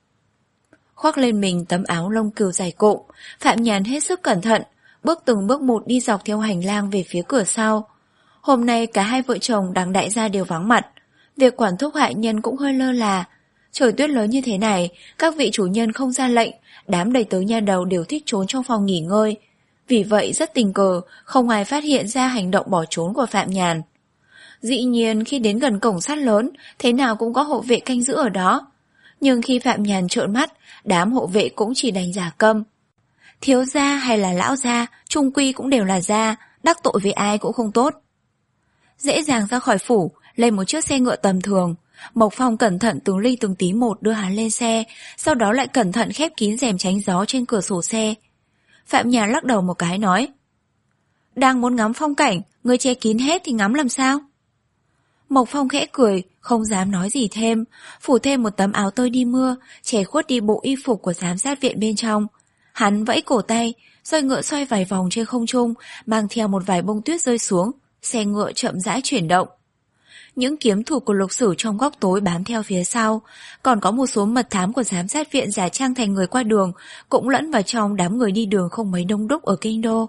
Khoác lên mình tấm áo lông cừu dày cộm, Phạm Nhàn hết sức cẩn thận, bước từng bước một đi dọc theo hành lang về phía cửa sau. Hôm nay cả hai vợ chồng Đằng đại gia đều vắng mặt, việc quản thúc hạ nhân cũng hơi lơ là. Trời tuyết lớn như thế này, các vị chủ nhân không ra lệnh, đám đầy tớ nha đầu đều thích trốn trong phòng nghỉ ngơi. Vì vậy rất tình cờ, không ai phát hiện ra hành động bỏ trốn của Phạm Nhàn. Dĩ nhiên khi đến gần cổng sắt lớn, thế nào cũng có hộ vệ canh giữ ở đó. Nhưng khi Phạm Nhàn trợn mắt, đám hộ vệ cũng chỉ đành giả câm. Thiếu gia hay là lão gia, chung quy cũng đều là gia, đắc tội với ai cũng không tốt. Dễ dàng ra khỏi phủ, lên một chiếc xe ngựa tầm thường. Mộc Phong cẩn thận từng ly từng tí một đưa hắn lên xe, sau đó lại cẩn thận khép kín rèm tránh gió trên cửa sổ xe. Phạm Nhàn lắc đầu một cái nói: Đang muốn ngắm phong cảnh, người che kín hết thì ngắm làm sao? Mộc Phong khẽ cười, không dám nói gì thêm, phủ thêm một tấm áo tơi đi mưa, che khuất đi bộ y phục của giám sát viện bên trong. Hắn vẫy cổ tay, roi ngựa xoay vài vòng trên không trung, mang theo một vài bông tuyết rơi xuống, xe ngựa chậm rãi chuyển động. Những kiếm thủ của Lục Sử trong góc tối bám theo phía sau, còn có một số mật thám của giám sát viện giả trang thành người qua đường, cũng lẫn vào trong đám người đi đường không mấy đông đúc ở Kinh Đô.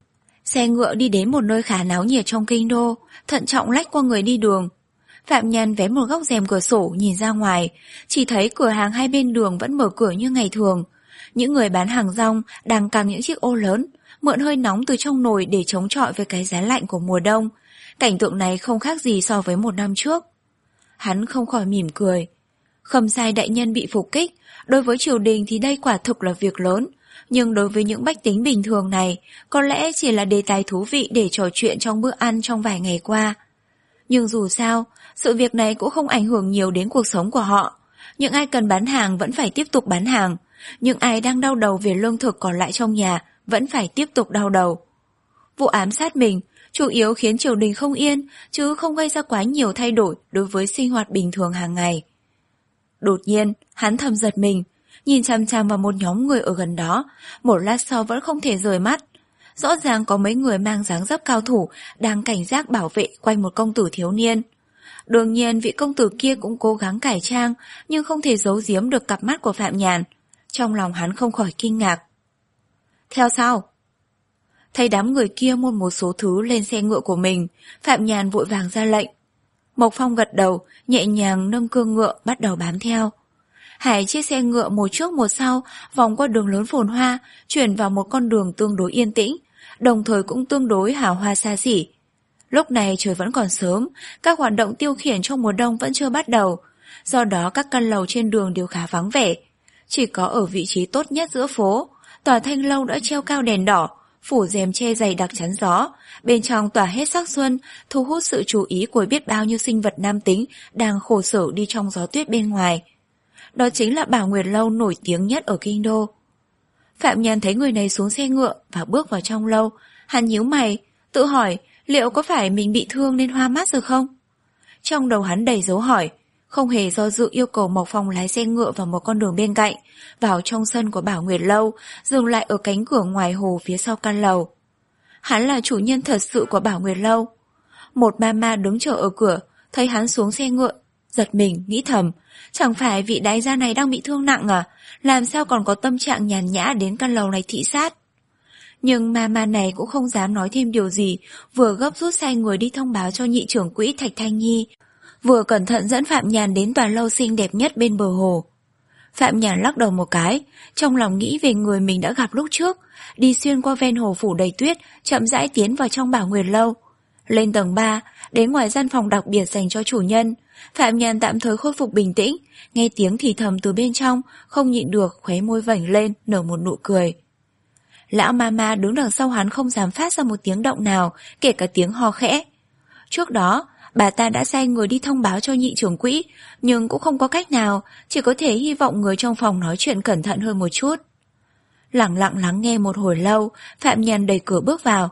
Xe ngựa đi đến một nơi khá náo nhiệt trong Kinh Đô, thận trọng lách qua người đi đường. Phạm Nhàn vén một góc rèm cửa sổ nhìn ra ngoài, chỉ thấy cửa hàng hai bên đường vẫn mở cửa như ngày thường. Những người bán hàng rong đang căng những chiếc ô lớn, mượn hơi nóng từ trong nồi để chống chọi với cái giá lạnh của mùa đông. Cảnh tượng này không khác gì so với một năm trước. Hắn không khỏi mỉm cười. Khâm Sai đại nhân bị phục kích, đối với triều đình thì đây quả thực là việc lớn, nhưng đối với những bách tính bình thường này, có lẽ chỉ là đề tài thú vị để trò chuyện trong bữa ăn trong vài ngày qua. Nhưng dù sao, sự việc này cũng không ảnh hưởng nhiều đến cuộc sống của họ. Những ai cần bán hàng vẫn phải tiếp tục bán hàng, những ai đang đau đầu về lương thực còn lại trong nhà vẫn phải tiếp tục đau đầu. Vụ ám sát mình chủ yếu khiến triều đình không yên, chứ không gây ra quá nhiều thay đổi đối với sinh hoạt bình thường hàng ngày. Đột nhiên, hắn thầm giật mình, nhìn chằm chằm vào một nhóm người ở gần đó, một lát sau vẫn không thể rời mắt. Rõ ràng có mấy người mang dáng dấp cao thủ đang cảnh giác bảo vệ quanh một công tử thiếu niên. Đương nhiên vị công tử kia cũng cố gắng cải trang, nhưng không thể giấu giếm được cặp mắt của Phạm Nhàn. Trong lòng hắn không khỏi kinh ngạc. Theo sau? Thấy đám người kia mua một số thứ lên xe ngựa của mình, Phạm Nhàn vội vàng ra lệnh. Mộc Phong gật đầu, nhẹ nhàng nâng cương ngựa bắt đầu bám theo. Hai chiếc xe ngựa một trước một sau vòng qua đường lớn phồn hoa, chuyển vào một con đường tương đối yên tĩnh, đồng thời cũng tương đối hào hoa xa xỉ. Lúc này trời vẫn còn sớm, các hoạt động tiêu khiển trong mùa đông vẫn chưa bắt đầu, do đó các căn lầu trên đường đều khá vắng vẻ. Chỉ có ở vị trí tốt nhất giữa phố, Tòa thanh lâu đã treo cao đèn đỏ, phủ rèm che dày đặc chắn gió, bên trong tỏa hết sắc xuân, thu hút sự chú ý của biết bao nhiêu sinh vật nam tính đang khổ sở đi trong gió tuyết bên ngoài. Đó chính là Bảo Nguyệt Lâu nổi tiếng nhất ở kinh đô. Phạm Nhàn thấy người này xuống xe ngựa và bước vào trong lâu, hắn nhíu mày, tự hỏi liệu có phải mình bị thương nên hoa mắt rồi không? Trong đầu hắn đầy dấu hỏi, không hề do dự yêu cầu Mộc Phong lái xe ngựa vào một con đường bên cạnh, vào trong sân của Bảo Nguyệt Lâu, dừng lại ở cánh cửa ngoài hồ phía sau căn lầu. Hắn là chủ nhân thật sự của Bảo Nguyệt Lâu. Một mama đứng chờ ở cửa, thấy hắn xuống xe ngựa, giật mình, nghĩ thầm, chẳng phải vị đại gia này đang bị thương nặng à, làm sao còn có tâm trạng nhàn nhã đến căn lầu này thị sát. Nhưng mama này cũng không dám nói thêm điều gì, vừa gấp rút sai người đi thông báo cho nhị trưởng quỹ Thạch Thanh Nhi, vừa cẩn thận dẫn Phạm Nhàn đến tòa lâu xinh đẹp nhất bên bờ hồ. Phạm Nhàn lắc đầu một cái, trong lòng nghĩ về người mình đã gặp lúc trước, đi xuyên qua ven hồ phủ đầy tuyết, chậm rãi tiến vào trong Bảo Nguyệt Lâu. Lên tầng ba, đến ngoài gian phòng đặc biệt dành cho chủ nhân, Phạm Nhàn tạm thời khôi phục bình tĩnh, nghe tiếng thì thầm từ bên trong, không nhịn được khóe môi vểnh lên, nở một nụ cười. Lão mama đứng đằng sau hắn không dám phát ra một tiếng động nào, kể cả tiếng ho khẽ. Trước đó, bà ta đã sai người đi thông báo cho nhị trưởng quỹ, nhưng cũng không có cách nào, chỉ có thể hy vọng người trong phòng nói chuyện cẩn thận hơn một chút. Lặng lặng lắng nghe một hồi lâu, Phạm Nhàn đẩy cửa bước vào.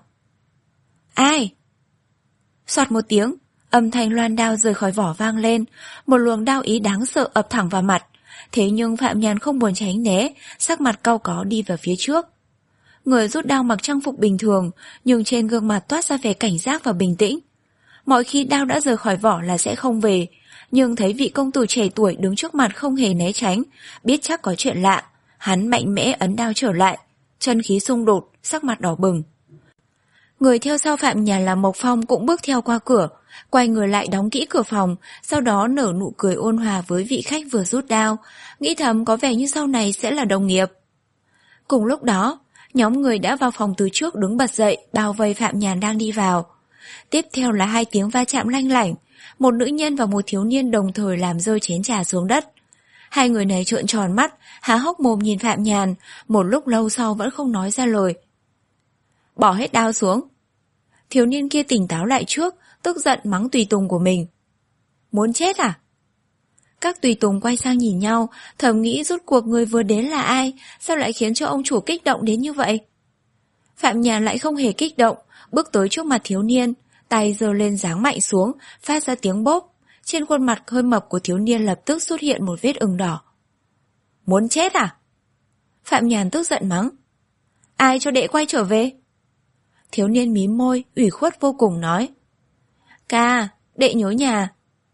Ai? Xoạt một tiếng, âm thanh loan đao rời khỏi vỏ vang lên, một luồng đao ý đáng sợ ập thẳng vào mặt. Thế nhưng Phạm Nhàn không buồn tránh né, sắc mặt cau có đi vào phía trước. Người rút đao mặc trang phục bình thường, nhưng trên gương mặt toát ra vẻ cảnh giác và bình tĩnh. Mọi khi đao đã rời khỏi vỏ là sẽ không về, nhưng thấy vị công tử trẻ tuổi đứng trước mặt không hề né tránh, biết chắc có chuyện lạ, hắn mạnh mẽ ấn đao trở lại, chân khí xung đột, sắc mặt đỏ bừng. Người theo sau Phạm Nhàn là Mộc Phong cũng bước theo qua cửa, quay người lại đóng kỹ cửa phòng, sau đó nở nụ cười ôn hòa với vị khách vừa rút đao, nghĩ thầm có vẻ như sau này sẽ là đồng nghiệp. Cùng lúc đó, nhóm người đã vào phòng từ trước đứng bật dậy, bao vây Phạm Nhàn đang đi vào. Tiếp theo là hai tiếng va chạm lanh lảnh, một nữ nhân và một thiếu niên đồng thời làm rơi chén trà xuống đất. Hai người này trợn tròn mắt, há hốc mồm nhìn Phạm Nhàn, một lúc lâu sau vẫn không nói ra lời. Bỏ hết đao xuống. Thiếu niên kia tỉnh táo lại trước, tức giận mắng tùy tùng của mình. Muốn chết à? Các tùy tùng quay sang nhìn nhau, thầm nghĩ rốt cuộc người vừa đến là ai, sao lại khiến cho ông chủ kích động đến như vậy? Phạm Nhàn lại không hề kích động, bước tới trước mặt thiếu niên, tay giơ lên giáng mạnh xuống, phát ra tiếng bốp. Trên khuôn mặt hơi mập của thiếu niên lập tức xuất hiện một vết ửng đỏ. Muốn chết à? Phạm Nhàn tức giận mắng. Ai cho đệ quay trở về? Thiếu niên mím môi, ủy khuất vô cùng nói. Ca, đệ nhớ nhà.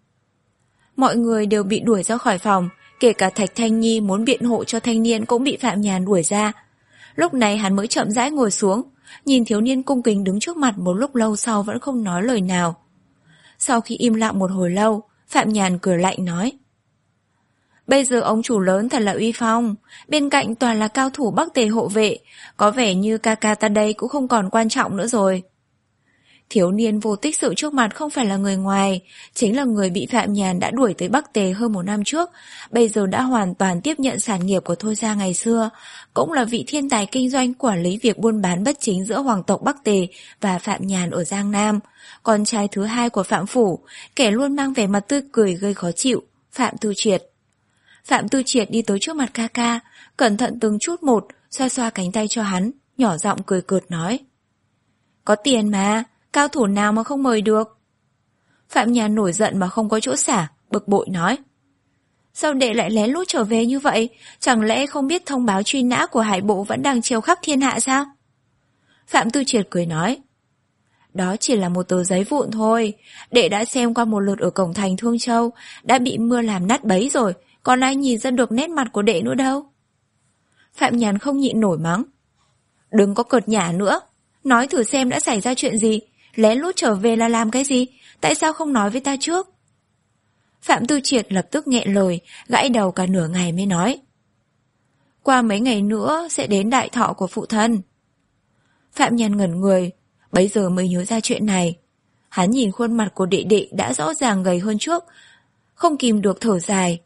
Mọi người đều bị đuổi ra khỏi phòng, kể cả Thạch Thanh Nhi muốn biện hộ cho thanh niên cũng bị Phạm Nhàn đuổi ra. Lúc này hắn mới chậm rãi ngồi xuống, nhìn thiếu niên cung kính đứng trước mặt một lúc lâu sau vẫn không nói lời nào. Sau khi im lặng một hồi lâu, Phạm Nhàn cười lạnh nói. Bây giờ ông chủ lớn thật là uy phong, bên cạnh toàn là cao thủ Bắc Tề hộ vệ, có vẻ như ca ca ta đây cũng không còn quan trọng nữa rồi. Thiếu niên vô tích sự trước mặt không phải là người ngoài, chính là người bị Phạm Nhàn đã đuổi tới Bắc Tề hơn một năm trước, bây giờ đã hoàn toàn tiếp nhận sản nghiệp của Thôi gia ngày xưa, cũng là vị thiên tài kinh doanh quản lý việc buôn bán bất chính giữa hoàng tộc Bắc Tề và Phạm Nhàn ở Giang Nam, con trai thứ hai của Phạm Phủ, kẻ luôn mang vẻ mặt tươi cười gây khó chịu, Phạm Tư Triệt. Phạm Tư Triệt đi tới trước mặt ca ca, cẩn thận từng chút một, xoa xoa cánh tay cho hắn, nhỏ giọng cười cợt nói. Có tiền mà, cao thủ nào mà không mời được. Phạm Nhàn nổi giận mà không có chỗ xả, bực bội nói. Sao đệ lại lén lút trở về như vậy? Chẳng lẽ không biết thông báo truy nã của Hải Bộ vẫn đang treo khắp thiên hạ sao? Phạm Tư Triệt cười nói. Đó chỉ là một tờ giấy vụn thôi, đệ đã xem qua một lượt ở cổng thành Thương Châu, đã bị mưa làm nát bấy rồi, còn ai nhìn ra được nét mặt của đệ nữa đâu. Phạm Nhàn không nhịn nổi mắng. Đừng có cợt nhả nữa, nói thử xem đã xảy ra chuyện gì, lén lút trở về là làm cái gì, tại sao không nói với ta trước? Phạm Tư Triệt lập tức nghẹn lời, gãi đầu cả nửa ngày mới nói. Qua mấy ngày nữa sẽ đến đại thọ của phụ thân. Phạm Nhàn ngẩn người, bấy giờ mới nhớ ra chuyện này. Hắn nhìn khuôn mặt của đệ đệ đã rõ ràng gầy hơn trước, không kìm được thở dài.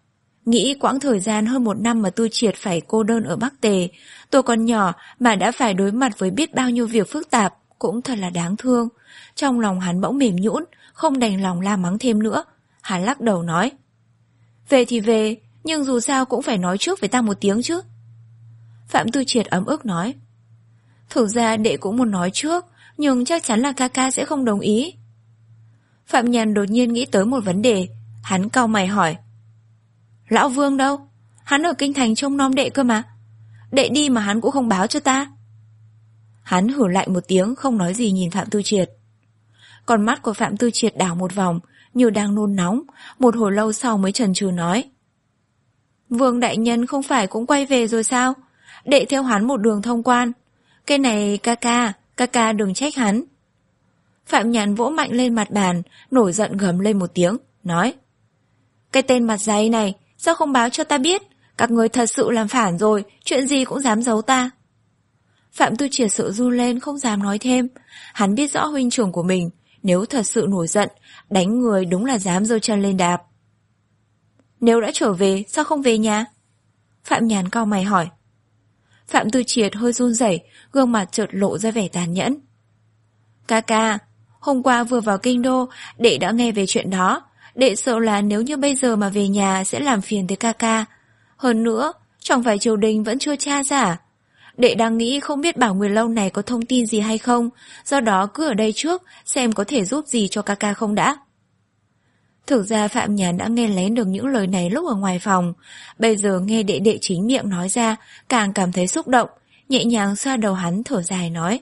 Nghĩ quãng thời gian hơn một năm mà Tư Triệt phải cô đơn ở Bắc Tề, tôi còn nhỏ mà đã phải đối mặt với biết bao nhiêu việc phức tạp, cũng thật là đáng thương. Trong lòng hắn bỗng mềm nhũn, không đành lòng la mắng thêm nữa. Hắn lắc đầu nói: Về thì về, nhưng dù sao cũng phải nói trước với ta một tiếng chứ. Phạm Tư Triệt ấm ức nói: Thực ra đệ cũng muốn nói trước, nhưng chắc chắn là ca ca sẽ không đồng ý. Phạm Nhàn đột nhiên nghĩ tới một vấn đề. Hắn cau mày hỏi: Lão Vương đâu? Hắn ở kinh thành trông nom đệ cơ mà. Đệ đi mà hắn cũng không báo cho ta. Hắn hử lạnh một tiếng, không nói gì nhìn Phạm Tư Triệt. Con mắt của Phạm Tư Triệt đảo một vòng, như đang nôn nóng. Một hồi lâu sau mới chần chừ nói: Vương đại nhân không phải cũng quay về rồi sao? Đệ theo hắn một đường thông quan. Cái này ca ca, ca ca đừng trách hắn. Phạm Nhàn vỗ mạnh lên mặt bàn, nổi giận gầm lên một tiếng, nói: Cái tên mặt dày này, sao không báo cho ta biết? Các người thật sự làm phản rồi, chuyện gì cũng dám giấu ta. Phạm Tư Triệt sợ run lên, không dám nói thêm. Hắn biết rõ huynh trưởng của mình, nếu thật sự nổi giận, đánh người đúng là dám giơ chân lên đạp. Nếu đã trở về, sao không về nhà? Phạm Nhàn cau mày hỏi. Phạm Tư Triệt hơi run rẩy, gương mặt chợt lộ ra vẻ tàn nhẫn. Ca ca, hôm qua vừa vào kinh đô, đệ đã nghe về chuyện đó. Đệ sợ là nếu như bây giờ mà về nhà sẽ làm phiền tới ca ca. Hơn nữa, chẳng phải triều đình vẫn chưa tra ra à? Đệ đang nghĩ không biết Bảo Nguyệt Lâu này có thông tin gì hay không, do đó cứ ở đây trước xem có thể giúp gì cho ca ca không đã. Thực ra Phạm Nhàn đã nghe lén được những lời này lúc ở ngoài phòng. Bây giờ nghe đệ đệ chính miệng nói ra, càng cảm thấy xúc động, nhẹ nhàng xoa đầu hắn thở dài nói: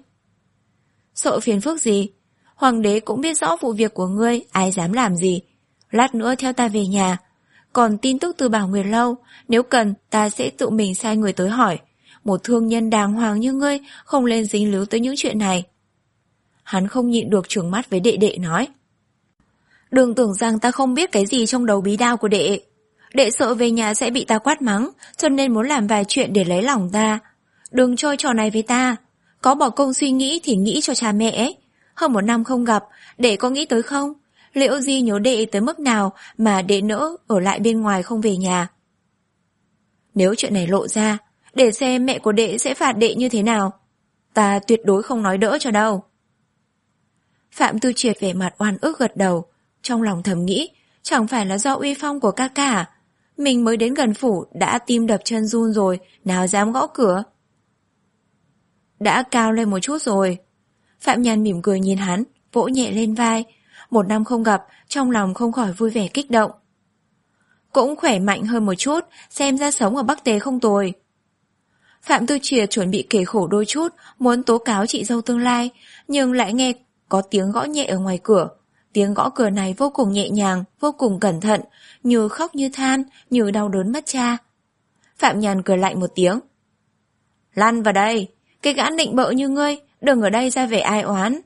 Sợ phiền phức gì? Hoàng đế cũng biết rõ vụ việc của ngươi, ai dám làm gì. Lát nữa theo ta về nhà. Còn tin tức từ Bảo Nguyệt Lâu, nếu cần ta sẽ tự mình sai người tới hỏi. Một thương nhân đàng hoàng như ngươi không lên dính líu tới những chuyện này. Hắn không nhịn được trừng mắt với đệ đệ nói: Đừng tưởng rằng ta không biết cái gì trong đầu bí đao của đệ. Đệ sợ về nhà sẽ bị ta quát mắng, cho nên muốn làm vài chuyện để lấy lòng ta. Đừng chơi trò này với ta. Có bỏ công suy nghĩ thì nghĩ cho cha mẹ ấy. Hơn một năm không gặp, đệ có nghĩ tới không? Liệu Di nhớ đệ tới mức nào mà đệ nỡ ở lại bên ngoài không về nhà? Nếu chuyện này lộ ra, để xem mẹ của đệ sẽ phạt đệ như thế nào. Ta tuyệt đối không nói đỡ cho đâu. Phạm Tư Triệt vẻ mặt oan ức gật đầu, trong lòng thầm nghĩ, chẳng phải là do uy phong của ca ca à? Mình mới đến gần phủ đã tim đập chân run rồi, nào dám gõ cửa. Đã cao lên một chút rồi. Phạm Nhàn mỉm cười nhìn hắn, vỗ nhẹ lên vai. Một năm không gặp, trong lòng không khỏi vui vẻ kích động. Cũng khỏe mạnh hơn một chút, xem ra sống ở Bắc Tề không tồi. Phạm Tư Triệt chuẩn bị kể khổ đôi chút, muốn tố cáo chị dâu tương lai, nhưng lại nghe có tiếng gõ nhẹ ở ngoài cửa. Tiếng gõ cửa này vô cùng nhẹ nhàng, vô cùng cẩn thận, như khóc như than, như đau đớn mất cha. Phạm Nhàn cười lạnh một tiếng. Lăn vào đây, cái gã nịnh bợ như ngươi, đừng ở đây ra vẻ ai oán.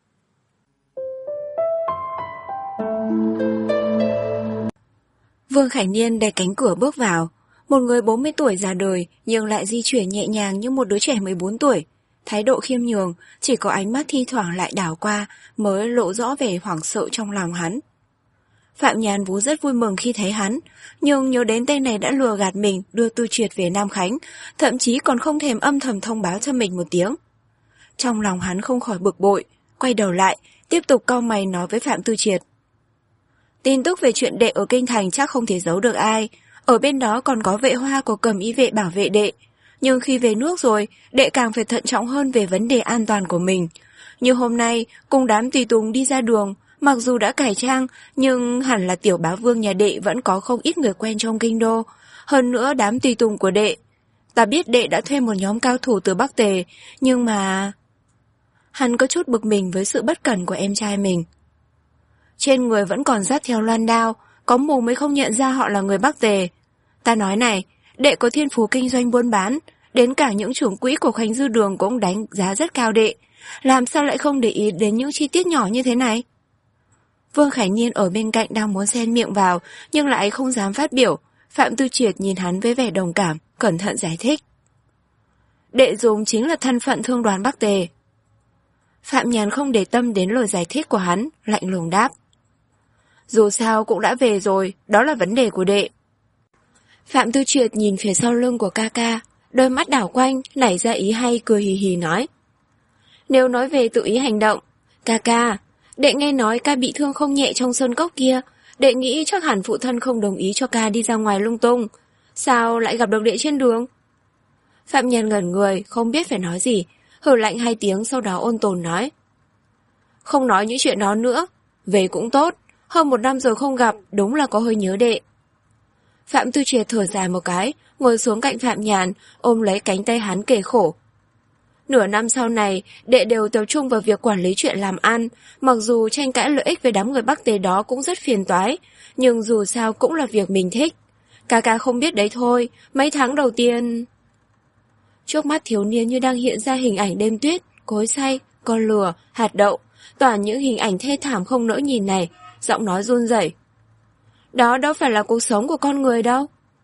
Vương Khải Niên đẩy cánh cửa bước vào. Một người bốn mươi tuổi già đời nhưng lại di chuyển nhẹ nhàng như một đứa trẻ mười bốn tuổi. Thái độ khiêm nhường, chỉ có ánh mắt thi thoảng lại đảo qua mới lộ rõ vẻ hoảng sợ trong lòng hắn. Phạm Nhàn vốn rất vui mừng khi thấy hắn, nhưng nhớ đến tên này đã lừa gạt mình đưa Tư Triệt về Nam Khánh, thậm chí còn không thèm âm thầm thông báo cho mình một tiếng. Trong lòng hắn không khỏi bực bội, quay đầu lại, tiếp tục cau mày nói với Phạm Tư Triệt. Tin tức về chuyện đệ ở kinh thành chắc không thể giấu được ai, ở bên đó còn có vệ hoa của Cầm Y vệ bảo vệ đệ. Nhưng khi về nước rồi, đệ càng phải thận trọng hơn về vấn đề an toàn của mình. Như hôm nay, cùng đám tùy tùng đi ra đường, mặc dù đã cải trang, nhưng hẳn là tiểu bá vương nhà đệ vẫn có không ít người quen trong kinh đô. Hơn nữa đám tùy tùng của đệ. Ta biết đệ đã thuê một nhóm cao thủ từ Bắc Tề, nhưng mà... Hắn có chút bực mình với sự bất cẩn của em trai mình. Trên người vẫn còn dắt theo loan đao, có mù mới không nhận ra họ là người Bắc Tề. Ta nói này, đệ có thiên phú kinh doanh buôn bán, đến cả những trưởng quỹ của Khánh Dư Đường cũng đánh giá rất cao đệ. Làm sao lại không để ý đến những chi tiết nhỏ như thế này? Vương Khải Niên ở bên cạnh đang muốn xen miệng vào, nhưng lại không dám phát biểu. Phạm Tư Triệt nhìn hắn với vẻ đồng cảm, cẩn thận giải thích. Đệ dùng chính là thân phận thương đoàn Bắc Tề. Phạm Nhàn không để tâm đến lời giải thích của hắn, lạnh lùng đáp. Dù sao cũng đã về rồi, đó là vấn đề của đệ. Phạm Tư Triệt nhìn phía sau lưng của ca ca, đôi mắt đảo quanh, nảy ra ý hay cười hì hì nói. Nếu nói về tự ý hành động, ca ca, đệ nghe nói ca bị thương không nhẹ trong sơn cốc kia, đệ nghĩ chắc hẳn phụ thân không đồng ý cho ca đi ra ngoài lung tung. Sao lại gặp được đệ trên đường? Phạm Nhân ngẩn người, không biết phải nói gì, hừ lạnh hai tiếng sau đó ôn tồn nói. Không nói những chuyện đó nữa, về cũng tốt, hơn một năm rồi không gặp, đúng là có hơi nhớ đệ. Phạm Tư Triệt thở dài một cái, ngồi xuống cạnh Phạm Nhàn, ôm lấy cánh tay hắn kể khổ. Nửa năm sau này, đệ đều tập trung vào việc quản lý chuyện làm ăn, mặc dù tranh cãi lợi ích với đám người Bắc Tề đó cũng rất phiền toái, nhưng dù sao cũng là việc mình thích. Ca ca không biết đấy thôi, mấy tháng đầu tiên... Trước mắt thiếu niên như đang hiện ra hình ảnh đêm tuyết, cối xay, con lừa, hạt đậu, toàn những hình ảnh thê thảm không nỡ nhìn này, giọng nói run rẩy. Đó đâu phải là cuộc sống của con người đâu.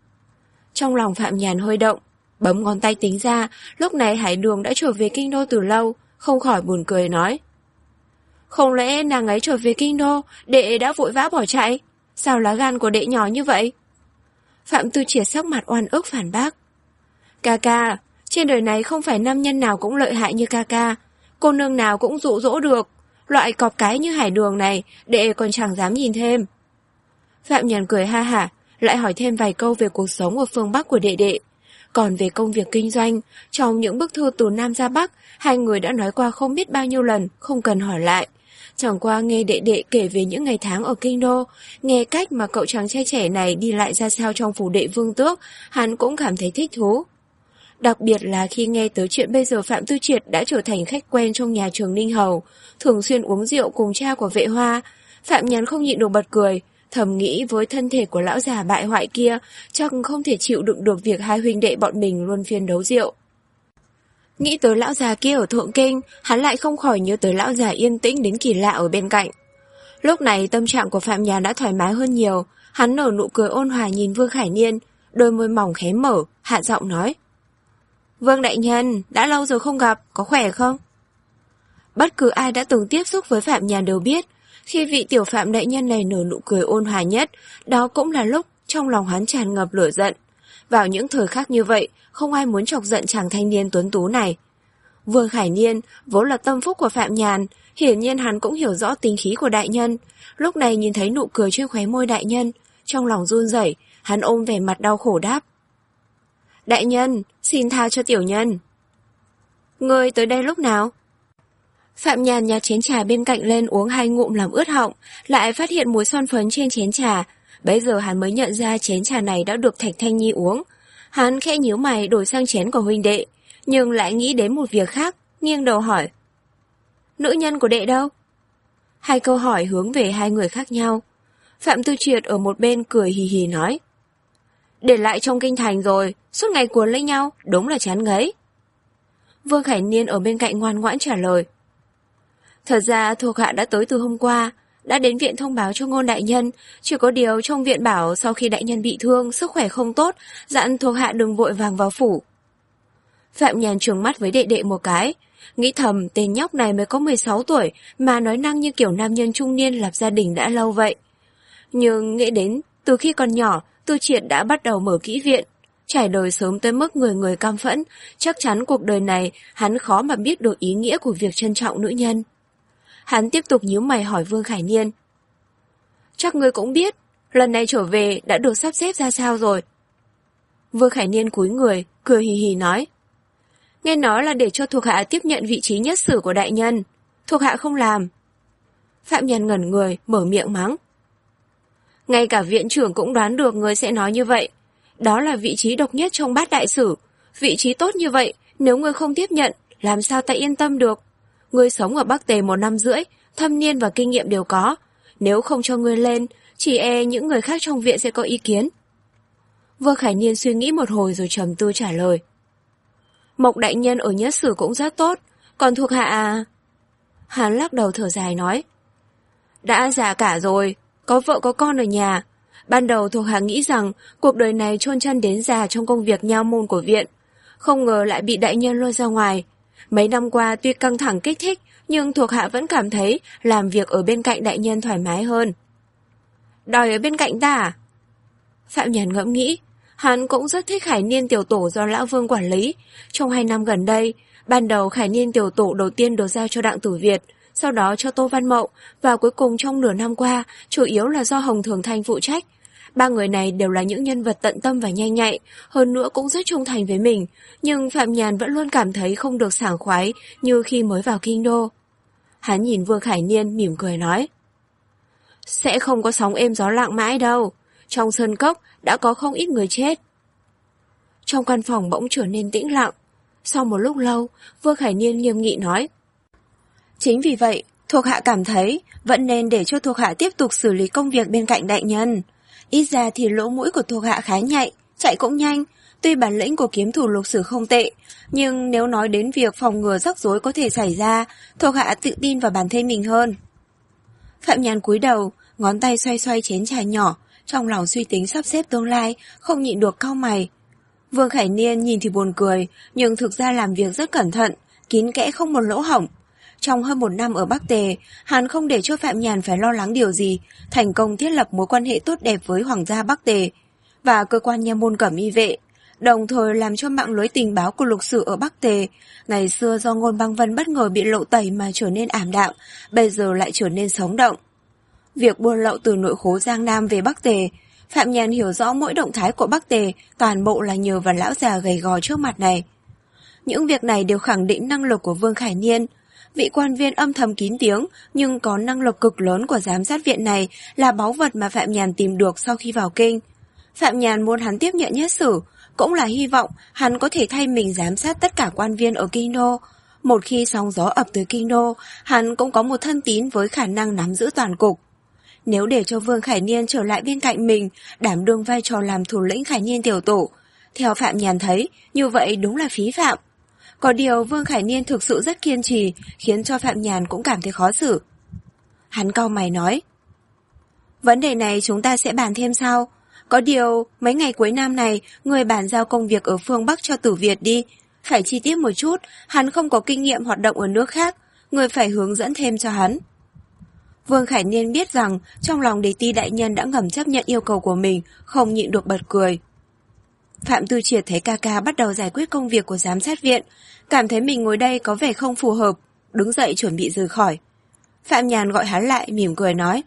Trong lòng Phạm Nhàn hơi động, bấm ngón tay tính ra, lúc này Hải Đường đã trở về kinh đô từ lâu, không khỏi buồn cười nói. Không lẽ nàng ấy trở về kinh đô, đệ đã vội vã bỏ chạy? Sao lá gan của đệ nhỏ như vậy? Phạm Tư Triệt sắc mặt oan ức phản bác. Ca ca, trên đời này không phải nam nhân nào cũng lợi hại như ca ca, cô nương nào cũng dụ dỗ được. Loại cọp cái như Hải Đường này, đệ còn chẳng dám nhìn thêm. Phạm Nhàn cười ha hả, lại hỏi thêm vài câu về cuộc sống ở phương Bắc của đệ đệ. Còn về công việc kinh doanh, trong những bức thư từ Nam ra Bắc, hai người đã nói qua không biết bao nhiêu lần, không cần hỏi lại. Chẳng qua nghe đệ đệ kể về những ngày tháng ở kinh đô, nghe cách mà cậu chàng trai trẻ này đi lại ra sao trong phủ đệ Vương Tước, hắn cũng cảm thấy thích thú. Đặc biệt là khi nghe tới chuyện bây giờ Phạm Tư Triệt đã trở thành khách quen trong nhà Trường Ninh Hầu, thường xuyên uống rượu cùng cha của Vệ Hoa, Phạm Nhàn không nhịn được bật cười, thầm nghĩ với thân thể của lão già bại hoại kia, chắc không thể chịu đựng được việc hai huynh đệ bọn mình luôn phiên đấu rượu. Nghĩ tới lão già kia ở Thượng Kinh, hắn lại không khỏi nhớ tới lão già yên tĩnh đến kỳ lạ ở bên cạnh. Lúc này tâm trạng của Phạm Nhàn đã thoải mái hơn nhiều, hắn nở nụ cười ôn hòa nhìn Vương Khải Niên, đôi môi mỏng khẽ mở, hạ giọng nói. Vương đại nhân, đã lâu rồi không gặp, có khỏe không? Bất cứ ai đã từng tiếp xúc với Phạm Nhàn đều biết, khi vị tiểu Phạm đại nhân này nở nụ cười ôn hòa nhất, đó cũng là lúc trong lòng hắn tràn ngập lửa giận. Vào những thời khắc như vậy, không ai muốn chọc giận chàng thanh niên tuấn tú này. Vương Khải Niên vốn là tâm phúc của Phạm Nhàn, hiển nhiên hắn cũng hiểu rõ tính khí của đại nhân. Lúc này nhìn thấy nụ cười trên khóe môi đại nhân, trong lòng run rẩy, hắn ôm vẻ mặt đau khổ đáp. Đại nhân, xin tha cho tiểu nhân. Ngươi tới đây lúc nào? Phạm Nhàn nhặt chén trà bên cạnh lên uống hai ngụm làm ướt họng, lại phát hiện mùi son phấn trên chén trà. Bấy giờ hắn mới nhận ra chén trà này đã được Thạch Thanh Nhi uống. Hắn khẽ nhíu mày đổi sang chén của huynh đệ, nhưng lại nghĩ đến một việc khác, nghiêng đầu hỏi. Nữ nhân của đệ đâu? Hai câu hỏi hướng về hai người khác nhau. Phạm Tư Triệt ở một bên cười hì hì nói. Để lại trong kinh thành rồi, suốt ngày cuốn lấy nhau, đúng là chán ngấy. Vương Khải Niên ở bên cạnh ngoan ngoãn trả lời. Thật ra thuộc hạ đã tới từ hôm qua, đã đến viện thông báo cho Ngôn đại nhân, chỉ có điều trong viện bảo sau khi đại nhân bị thương, sức khỏe không tốt, dặn thuộc hạ đừng vội vàng vào phủ. Phạm Nhàn trừng mắt với đệ đệ một cái, nghĩ thầm tên nhóc này mới có mười sáu tuổi mà nói năng như kiểu nam nhân trung niên lập gia đình đã lâu vậy. Nhưng nghĩ đến từ khi còn nhỏ, Tư Triệt đã bắt đầu mở kỹ viện, trải đời sớm tới mức người người cam phẫn, chắc chắn cuộc đời này hắn khó mà biết được ý nghĩa của việc trân trọng nữ nhân. Hắn tiếp tục nhíu mày hỏi Vương Khải Niên. Chắc ngươi cũng biết, lần này trở về đã được sắp xếp ra sao rồi? Vương Khải Niên cúi người, cười hì hì nói. Nghe nói là để cho thuộc hạ tiếp nhận vị trí nhất sử của đại nhân. Thuộc hạ không làm. Phạm Nhàn ngẩn người, mở miệng mắng. Ngay cả viện trưởng cũng đoán được ngươi sẽ nói như vậy. Đó là vị trí độc nhất trong bát đại sử. Vị trí tốt như vậy, nếu ngươi không tiếp nhận, làm sao ta yên tâm được? Ngươi sống ở Bắc Tề một năm rưỡi, thâm niên và kinh nghiệm đều có. Nếu không cho ngươi lên, chỉ e những người khác trong viện sẽ có ý kiến. Vương Khải Niên suy nghĩ một hồi rồi trầm tư trả lời. Mộc đại nhân ở nhất sử cũng rất tốt, còn thuộc hạ à? Hắn lắc đầu thở dài nói. Đã già cả rồi, có vợ có con ở nhà. Ban đầu thuộc hạ nghĩ rằng cuộc đời này chôn chân đến già trong công việc nha môn của viện. Không ngờ lại bị đại nhân lôi ra ngoài. Mấy năm qua tuy căng thẳng kích thích, nhưng thuộc hạ vẫn cảm thấy làm việc ở bên cạnh đại nhân thoải mái hơn. Đòi ở bên cạnh ta à? Phạm Nhàn ngẫm nghĩ, Hắn cũng rất thích Khải Niên tiểu tổ do Lão Vương quản lý. Trong hai năm gần đây, ban đầu Khải Niên tiểu tổ đầu tiên được giao cho Đặng Tử Việt, sau đó cho Tô Văn Mậu, và cuối cùng trong nửa năm qua, chủ yếu là do Hồng Thường Thanh phụ trách. Ba người này đều là những nhân vật tận tâm và nhanh nhạy, hơn nữa cũng rất trung thành với mình, nhưng Phạm Nhàn vẫn luôn cảm thấy không được sảng khoái như khi mới vào kinh đô. Hắn nhìn Vương Khải Niên mỉm cười nói: sẽ không có sóng êm gió lặng mãi đâu, trong sơn cốc đã có không ít người chết. Trong căn phòng bỗng trở nên tĩnh lặng. Sau một lúc lâu, Vương Khải Niên nghiêm nghị nói: chính vì vậy, thuộc hạ cảm thấy vẫn nên để cho thuộc hạ tiếp tục xử lý công việc bên cạnh đại nhân. Ít ra thì lỗ mũi của thuộc hạ khá nhạy, chạy cũng nhanh. Tuy bản lĩnh của kiếm thủ Lục Sử không tệ, nhưng nếu nói đến việc phòng ngừa rắc rối có thể xảy ra, thuộc hạ tự tin vào bản thân mình hơn. Phạm Nhàn cúi đầu, ngón tay xoay xoay chén trà nhỏ, trong lòng suy tính sắp xếp tương lai, không nhịn được cau mày. Vương Khải Niên nhìn thì buồn cười, nhưng thực ra làm việc rất cẩn thận, kín kẽ không một lỗ hổng. Trong hơn một năm ở Bắc Tề, hắn không để cho Phạm Nhàn phải lo lắng điều gì, thành công thiết lập mối quan hệ tốt đẹp với Hoàng gia Bắc Tề và cơ quan nha môn Cẩm Y vệ, đồng thời làm cho mạng lưới tình báo của Lục Sử ở Bắc Tề, ngày xưa do Ngôn Băng Vân bất ngờ bị lộ tẩy mà trở nên ảm đạm, bây giờ lại trở nên sống động. Việc buôn lậu từ nội khố Giang Nam về Bắc Tề, Phạm Nhàn hiểu rõ mỗi động thái của Bắc Tề toàn bộ là nhờ vào lão già gầy gò trước mặt này. Những việc này đều khẳng định năng lực của Vương Khải Niên. Vị quan viên âm thầm kín tiếng nhưng có năng lực cực lớn của giám sát viện này là báu vật mà Phạm Nhàn tìm được sau khi vào kinh. Phạm Nhàn muốn hắn tiếp nhận nhất xử, cũng là hy vọng hắn có thể thay mình giám sát tất cả quan viên ở kinh đô. Một khi sóng gió ập tới kinh đô, hắn cũng có một thân tín với khả năng nắm giữ toàn cục. Nếu để cho Vương Khải Niên trở lại bên cạnh mình, đảm đương vai trò làm thủ lĩnh Khải Niên tiểu tổ, theo Phạm Nhàn thấy, như vậy đúng là phí phạm. Có điều Vương Khải Niên thực sự rất kiên trì, khiến cho Phạm Nhàn cũng cảm thấy khó xử. Hắn cau mày nói: vấn đề này chúng ta sẽ bàn thêm sau. Có điều, mấy ngày cuối năm này, người bàn giao công việc ở phương Bắc cho Tử Việt đi. Phải chi tiết một chút, hắn không có kinh nghiệm hoạt động ở nước khác, người phải hướng dẫn thêm cho hắn. Vương Khải Niên biết rằng trong lòng Đế Ti đại nhân đã ngầm chấp nhận yêu cầu của mình, không nhịn được bật cười. Phạm Tư Triệt thấy ca ca bắt đầu giải quyết công việc của giám sát viện, cảm thấy mình ngồi đây có vẻ không phù hợp, đứng dậy chuẩn bị rời khỏi. Phạm Nhàn gọi hắn lại mỉm cười nói: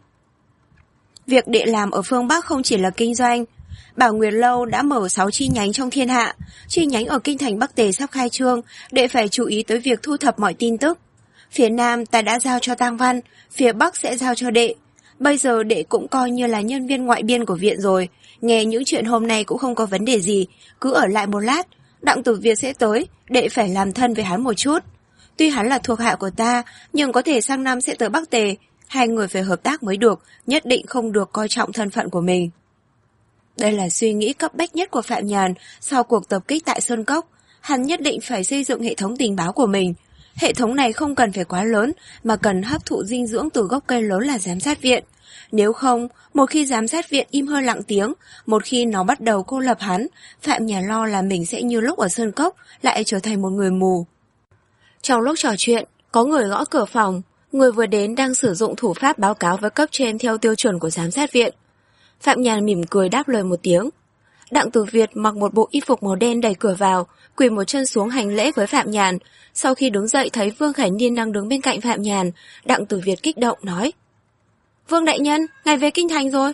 việc đệ làm ở phương Bắc không chỉ là kinh doanh. Bảo Nguyệt Lâu đã mở sáu chi nhánh trong thiên hạ, chi nhánh ở kinh thành Bắc Tề sắp khai trương, đệ phải chú ý tới việc thu thập mọi tin tức. Phía Nam ta đã giao cho Tang Văn, phía Bắc sẽ giao cho đệ. Bây giờ đệ cũng coi như là nhân viên ngoại biên của viện rồi, nghe những chuyện hôm nay cũng không có vấn đề gì, cứ ở lại một lát, Đặng Tử Việt sẽ tới, đệ phải làm thân với hắn một chút. Tuy hắn là thuộc hạ của ta, nhưng có thể sang năm sẽ tới Bắc Tề, hai người phải hợp tác mới được, nhất định không được coi trọng thân phận của mình. Đây là suy nghĩ cấp bách nhất của Phạm Nhàn sau cuộc tập kích tại Sơn Cốc, hắn nhất định phải xây dựng hệ thống tình báo của mình. Hệ thống này không cần phải quá lớn, mà cần hấp thụ dinh dưỡng từ gốc cây lớn là giám sát viện. Nếu không, một khi giám sát viện im hơi lặng tiếng, một khi nó bắt đầu cô lập hắn, Phạm Nhàn lo là mình sẽ như lúc ở Sơn Cốc, lại trở thành một người mù. Trong lúc trò chuyện, có người gõ cửa phòng. Người vừa đến đang sử dụng thủ pháp báo cáo với cấp trên theo tiêu chuẩn của giám sát viện. Phạm Nhàn mỉm cười đáp lời một tiếng. Đặng Tử Việt mặc một bộ y phục màu đen đẩy cửa vào, quỳ một chân xuống hành lễ với Phạm Nhàn. Sau khi đứng dậy thấy Vương Khải Niên đang đứng bên cạnh Phạm Nhàn, Đặng Tử Việt kích động nói: Vương đại nhân, ngài về kinh thành rồi.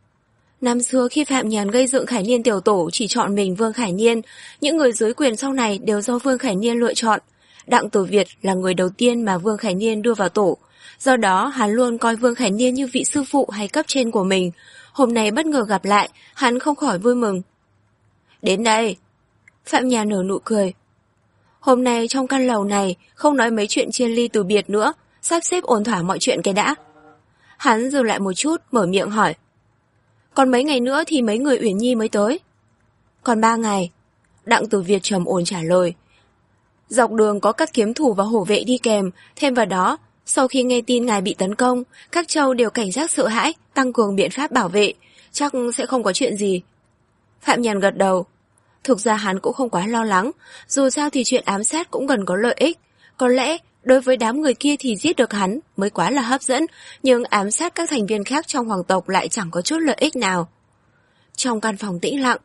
Năm xưa khi Phạm Nhàn gây dựng Khải Niên tiểu tổ chỉ chọn mình Vương Khải Niên, những người dưới quyền sau này đều do Vương Khải Niên lựa chọn. Đặng Tử Việt là người đầu tiên mà Vương Khải Niên đưa vào tổ, do đó hắn luôn coi Vương Khải Niên như vị sư phụ hay cấp trên của mình. Hôm nay bất ngờ gặp lại, hắn không khỏi vui mừng. Đến đây. Phạm Nhàn nở nụ cười. Hôm nay trong căn lầu này không nói mấy chuyện chia ly từ biệt nữa, sắp xếp ổn thỏa mọi chuyện cái đã. Hắn dừng lại một chút, mở miệng hỏi: Còn mấy ngày nữa thì mấy người Uyển Nhi mới tới? Còn ba ngày. Đặng Tử Việt trầm ổn trả lời. Dọc đường có các kiếm thủ và hổ vệ đi kèm, thêm vào đó, sau khi nghe tin ngài bị tấn công, các châu đều cảnh giác sợ hãi, tăng cường biện pháp bảo vệ, chắc sẽ không có chuyện gì. Phạm Nhàn gật đầu. Thực ra hắn cũng không quá lo lắng, dù sao thì chuyện ám sát cũng gần có lợi ích. Có lẽ, đối với đám người kia thì giết được hắn mới quá là hấp dẫn, nhưng ám sát các thành viên khác trong hoàng tộc lại chẳng có chút lợi ích nào. Trong căn phòng tĩnh lặng,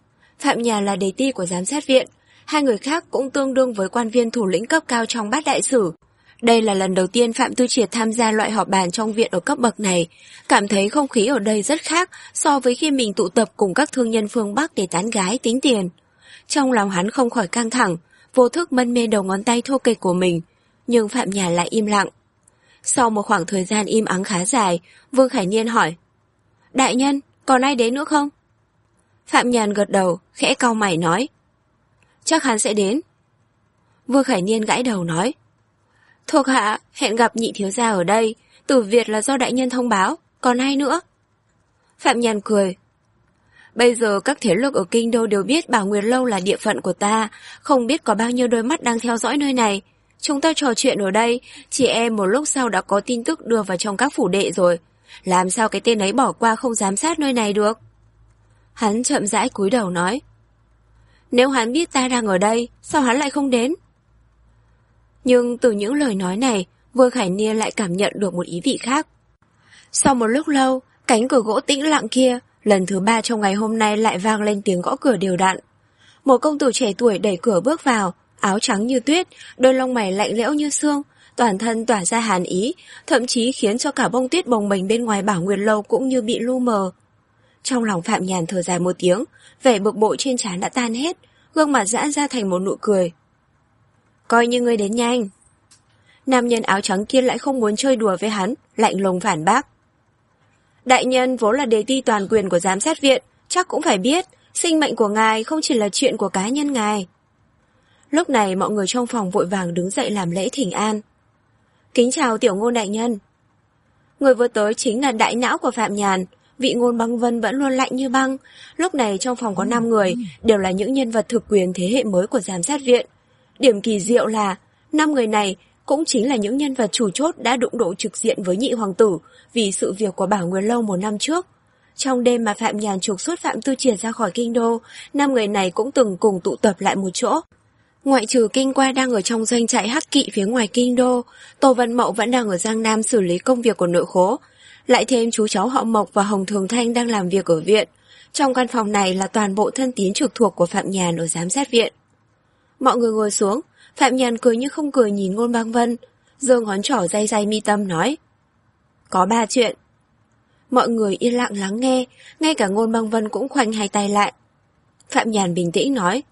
Phạm Nhàn là đề ti của giám sát viện, hai người khác cũng tương đương với quan viên thủ lĩnh cấp cao trong bát đại sử. Đây là lần đầu tiên Phạm Tư Triệt tham gia loại họp bàn trong viện ở cấp bậc này, cảm thấy không khí ở đây rất khác so với khi mình tụ tập cùng các thương nhân phương Bắc để tán gái tính tiền. Trong lòng hắn không khỏi căng thẳng, vô thức mân mê đầu ngón tay thô kệch của mình, nhưng Phạm Nhàn lại im lặng. Sau một khoảng thời gian im ắng khá dài, Vương Khải Niên hỏi: Đại nhân, còn ai đến nữa không? Phạm Nhàn gật đầu, khẽ cau mày nói: Chắc hắn sẽ đến. Vương Khải Niên gãi đầu nói: Thuộc hạ hẹn gặp nhị thiếu gia ở đây, Tử Việt là do đại nhân thông báo, còn ai nữa? Phạm Nhàn cười: Bây giờ các thế lực ở kinh đô đều biết Bảo Nguyệt Lâu là địa phận của ta, không biết có bao nhiêu đôi mắt đang theo dõi nơi này. Chúng ta trò chuyện ở đây, chị em một lúc sau đã có tin tức đưa vào trong các phủ đệ rồi. Làm sao cái tên ấy bỏ qua không giám sát nơi này được? Hắn chậm rãi cúi đầu nói: Nếu hắn biết ta đang ở đây, sao hắn lại không đến? Nhưng từ những lời nói này, Vương Khải Niên lại cảm nhận được một ý vị khác. Sau một lúc lâu, cánh cửa gỗ tĩnh lặng kia, lần thứ ba trong ngày hôm nay lại vang lên tiếng gõ cửa đều đặn. Một công tử trẻ tuổi đẩy cửa bước vào, áo trắng như tuyết, đôi lông mày lạnh lẽo như xương, toàn thân tỏa ra hàn ý, thậm chí khiến cho cả bông tuyết bồng bềnh bên ngoài Bảo Nguyệt Lâu cũng như bị lu mờ. Trong lòng Phạm Nhàn thở dài một tiếng, vẻ bực bội trên trán đã tan hết, gương mặt giãn ra thành một nụ cười. Coi như ngươi đến nhanh. Nam nhân áo trắng kia lại không muốn chơi đùa với hắn, lạnh lùng phản bác. Đại nhân vốn là đề ti toàn quyền của giám sát viện, chắc cũng phải biết, sinh mệnh của ngài không chỉ là chuyện của cá nhân ngài. Lúc này mọi người trong phòng vội vàng đứng dậy làm lễ thỉnh an. Kính chào tiểu Ngôn đại nhân. Người vừa tới chính là đại não của Phạm Nhàn, vị Ngôn Băng Vân vẫn luôn lạnh như băng. Lúc này trong phòng có năm người, đều là những nhân vật thực quyền thế hệ mới của giám sát viện. Điểm kỳ diệu là, năm người này cũng chính là những nhân vật chủ chốt đã đụng độ trực diện với nhị hoàng tử vì sự việc của Bảo Nguyệt Lâu một năm trước. Trong đêm mà Phạm Nhàn trục xuất Phạm Tư Triệt ra khỏi kinh đô, năm người này cũng từng cùng tụ tập lại một chỗ. Ngoại trừ Kinh Qua đang ở trong doanh trại Hắc Kỵ phía ngoài kinh đô, Tô Văn Mậu vẫn đang ở Giang Nam xử lý công việc của nội khố. Lại thêm chú cháu họ Mộc và Hồng Thường Thanh đang làm việc ở viện. Trong căn phòng này là toàn bộ thân tín trực thuộc của Phạm Nhàn ở giám sát viện. Mọi người ngồi xuống, Phạm Nhàn cười như không cười nhìn Ngôn Băng Vân, giơ ngón trỏ day day mi tâm nói: Có ba chuyện. Mọi người yên lặng lắng nghe, ngay cả Ngôn Băng Vân cũng khoanh hai tay lại. Phạm Nhàn bình tĩnh nói: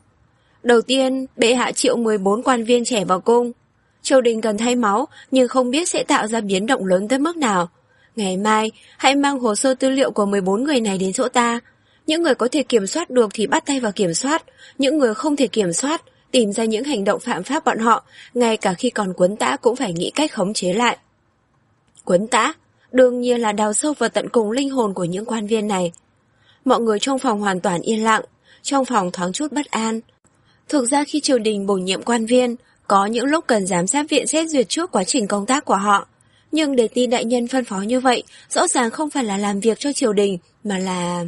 Đầu tiên, bệ hạ triệu mười bốn quan viên trẻ vào cung. Triều đình cần thay máu, nhưng không biết sẽ tạo ra biến động lớn tới mức nào. Ngày mai, hãy mang hồ sơ tư liệu của mười bốn người này đến chỗ ta. Những người có thể kiểm soát được thì bắt tay vào kiểm soát, những người không thể kiểm soát, tìm ra những hành động phạm pháp bọn họ, ngay cả khi còn quấn tã cũng phải nghĩ cách khống chế lại. Quấn tã, đương nhiên là đào sâu vào tận cùng linh hồn của những quan viên này. Mọi người trong phòng hoàn toàn yên lặng, trong phòng thoáng chút bất an. Thực ra khi triều đình bổ nhiệm quan viên, có những lúc cần giám sát viện xét duyệt trước quá trình công tác của họ. Nhưng để tin đại nhân phân phó như vậy, rõ ràng không phải là làm việc cho triều đình, mà là...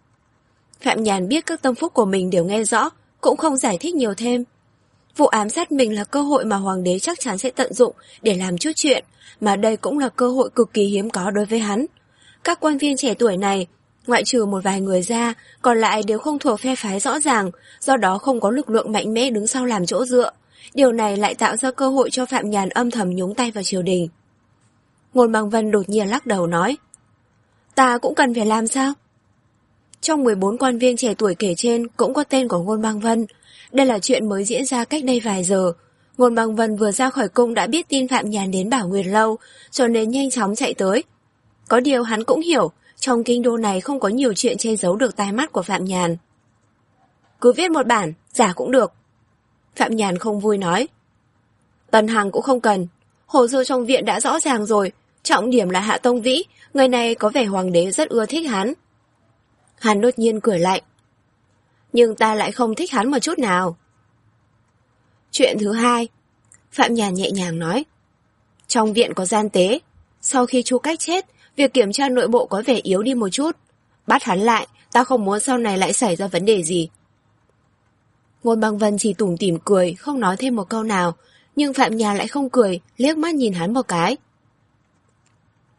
Phạm Nhàn biết các tâm phúc của mình đều nghe rõ, cũng không giải thích nhiều thêm. Vụ ám sát mình là cơ hội mà hoàng đế chắc chắn sẽ tận dụng để làm chút chuyện, mà đây cũng là cơ hội cực kỳ hiếm có đối với hắn. Các quan viên trẻ tuổi này, ngoại trừ một vài người ra, còn lại đều không thuộc phe phái rõ ràng, do đó không có lực lượng mạnh mẽ đứng sau làm chỗ dựa. Điều này lại tạo ra cơ hội cho Phạm Nhàn âm thầm nhúng tay vào triều đình. Ngôn Băng Vân đột nhiên lắc đầu nói: Ta cũng cần phải làm sao? Trong mười bốn quan viên trẻ tuổi kể trên cũng có tên của Ngôn Băng Vân. Đây là chuyện mới diễn ra cách đây vài giờ. Ngôn Băng Vân vừa ra khỏi cung đã biết tin Phạm Nhàn đến Bảo Nguyệt Lâu, cho nên nhanh chóng chạy tới. Có điều hắn cũng hiểu, trong kinh đô này không có nhiều chuyện che giấu được tai mắt của Phạm Nhàn. Cứ viết một bản, giả cũng được. Phạm Nhàn không vui nói. Tần Hằng cũng không cần. Hồ sơ trong viện đã rõ ràng rồi. Trọng điểm là Hạ Tông Vĩ, người này có vẻ hoàng đế rất ưa thích hắn. Hắn đột nhiên cười lạnh. Nhưng ta lại không thích hắn một chút nào. Chuyện thứ hai, Phạm Nhàn nhẹ nhàng nói. Trong viện có gian tế. Sau khi Chu Cách chết, việc kiểm tra nội bộ có vẻ yếu đi một chút. Bắt hắn lại, ta không muốn sau này lại xảy ra vấn đề gì. Ngôn Băng Vân chỉ tủm tỉm cười, không nói thêm một câu nào, nhưng Phạm Nhàn lại không cười, liếc mắt nhìn hắn một cái.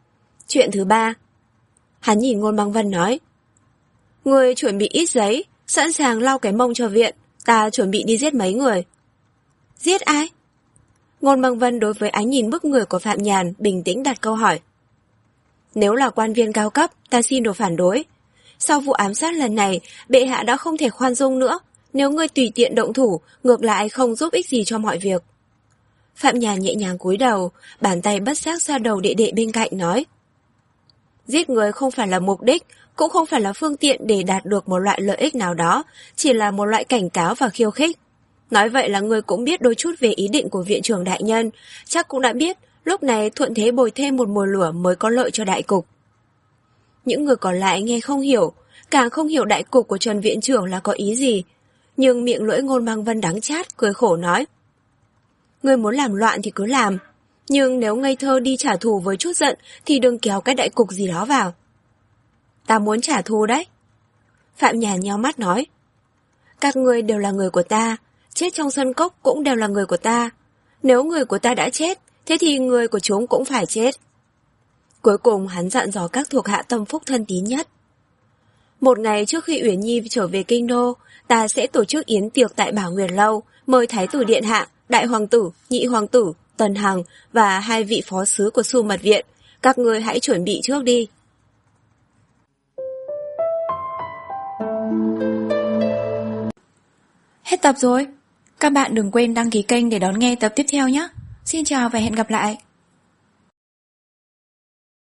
Chuyện thứ ba, hắn nhìn Ngôn Băng Vân nói. Ngươi chuẩn bị ít giấy, sẵn sàng lau cái mông cho viện, ta chuẩn bị đi giết mấy người. Giết ai? Ngôn Băng Vân đối với ánh nhìn bức người của Phạm Nhàn bình tĩnh đặt câu hỏi. Nếu là quan viên cao cấp, ta xin được phản đối. Sau vụ ám sát lần này, bệ hạ đã không thể khoan dung nữa. Nếu ngươi tùy tiện động thủ, ngược lại không giúp ích gì cho mọi việc. Phạm Nhàn nhẹ nhàng cúi đầu, bàn tay bất giác xoa đầu đệ đệ bên cạnh nói. Giết người không phải là mục đích, cũng không phải là phương tiện để đạt được một loại lợi ích nào đó, chỉ là một loại cảnh cáo và khiêu khích. Nói vậy là ngươi cũng biết đôi chút về ý định của viện trưởng đại nhân, chắc cũng đã biết lúc này thuận thế bồi thêm một mồi lửa mới có lợi cho đại cục. Những người còn lại nghe không hiểu, càng không hiểu đại cục của Trần viện trưởng là có ý gì, nhưng miệng lưỡi Ngôn Băng Vân đắng chát, cười khổ nói. Ngươi muốn làm loạn thì cứ làm, nhưng nếu ngây thơ đi trả thù với chút giận thì đừng kéo cái đại cục gì đó vào. Ta muốn trả thù đấy. Phạm Nhàn nheo mắt nói. Các ngươi đều là người của ta, chết trong sân cốc cũng đều là người của ta. Nếu người của ta đã chết, thế thì người của chúng cũng phải chết. Cuối cùng hắn dặn dò các thuộc hạ tâm phúc thân tín nhất. Một ngày trước khi Uyển Nhi trở về kinh đô, ta sẽ tổ chức yến tiệc tại Bảo Nguyệt Lâu, mời Thái tử Điện Hạ, Đại Hoàng tử, Nhị Hoàng tử, Tần Hằng và hai vị phó sứ của Xu Mật Viện. Các ngươi hãy chuẩn bị trước đi. Hết tập rồi. Các bạn đừng quên đăng ký kênh để đón nghe tập tiếp theo nhé. Xin chào và hẹn gặp lại.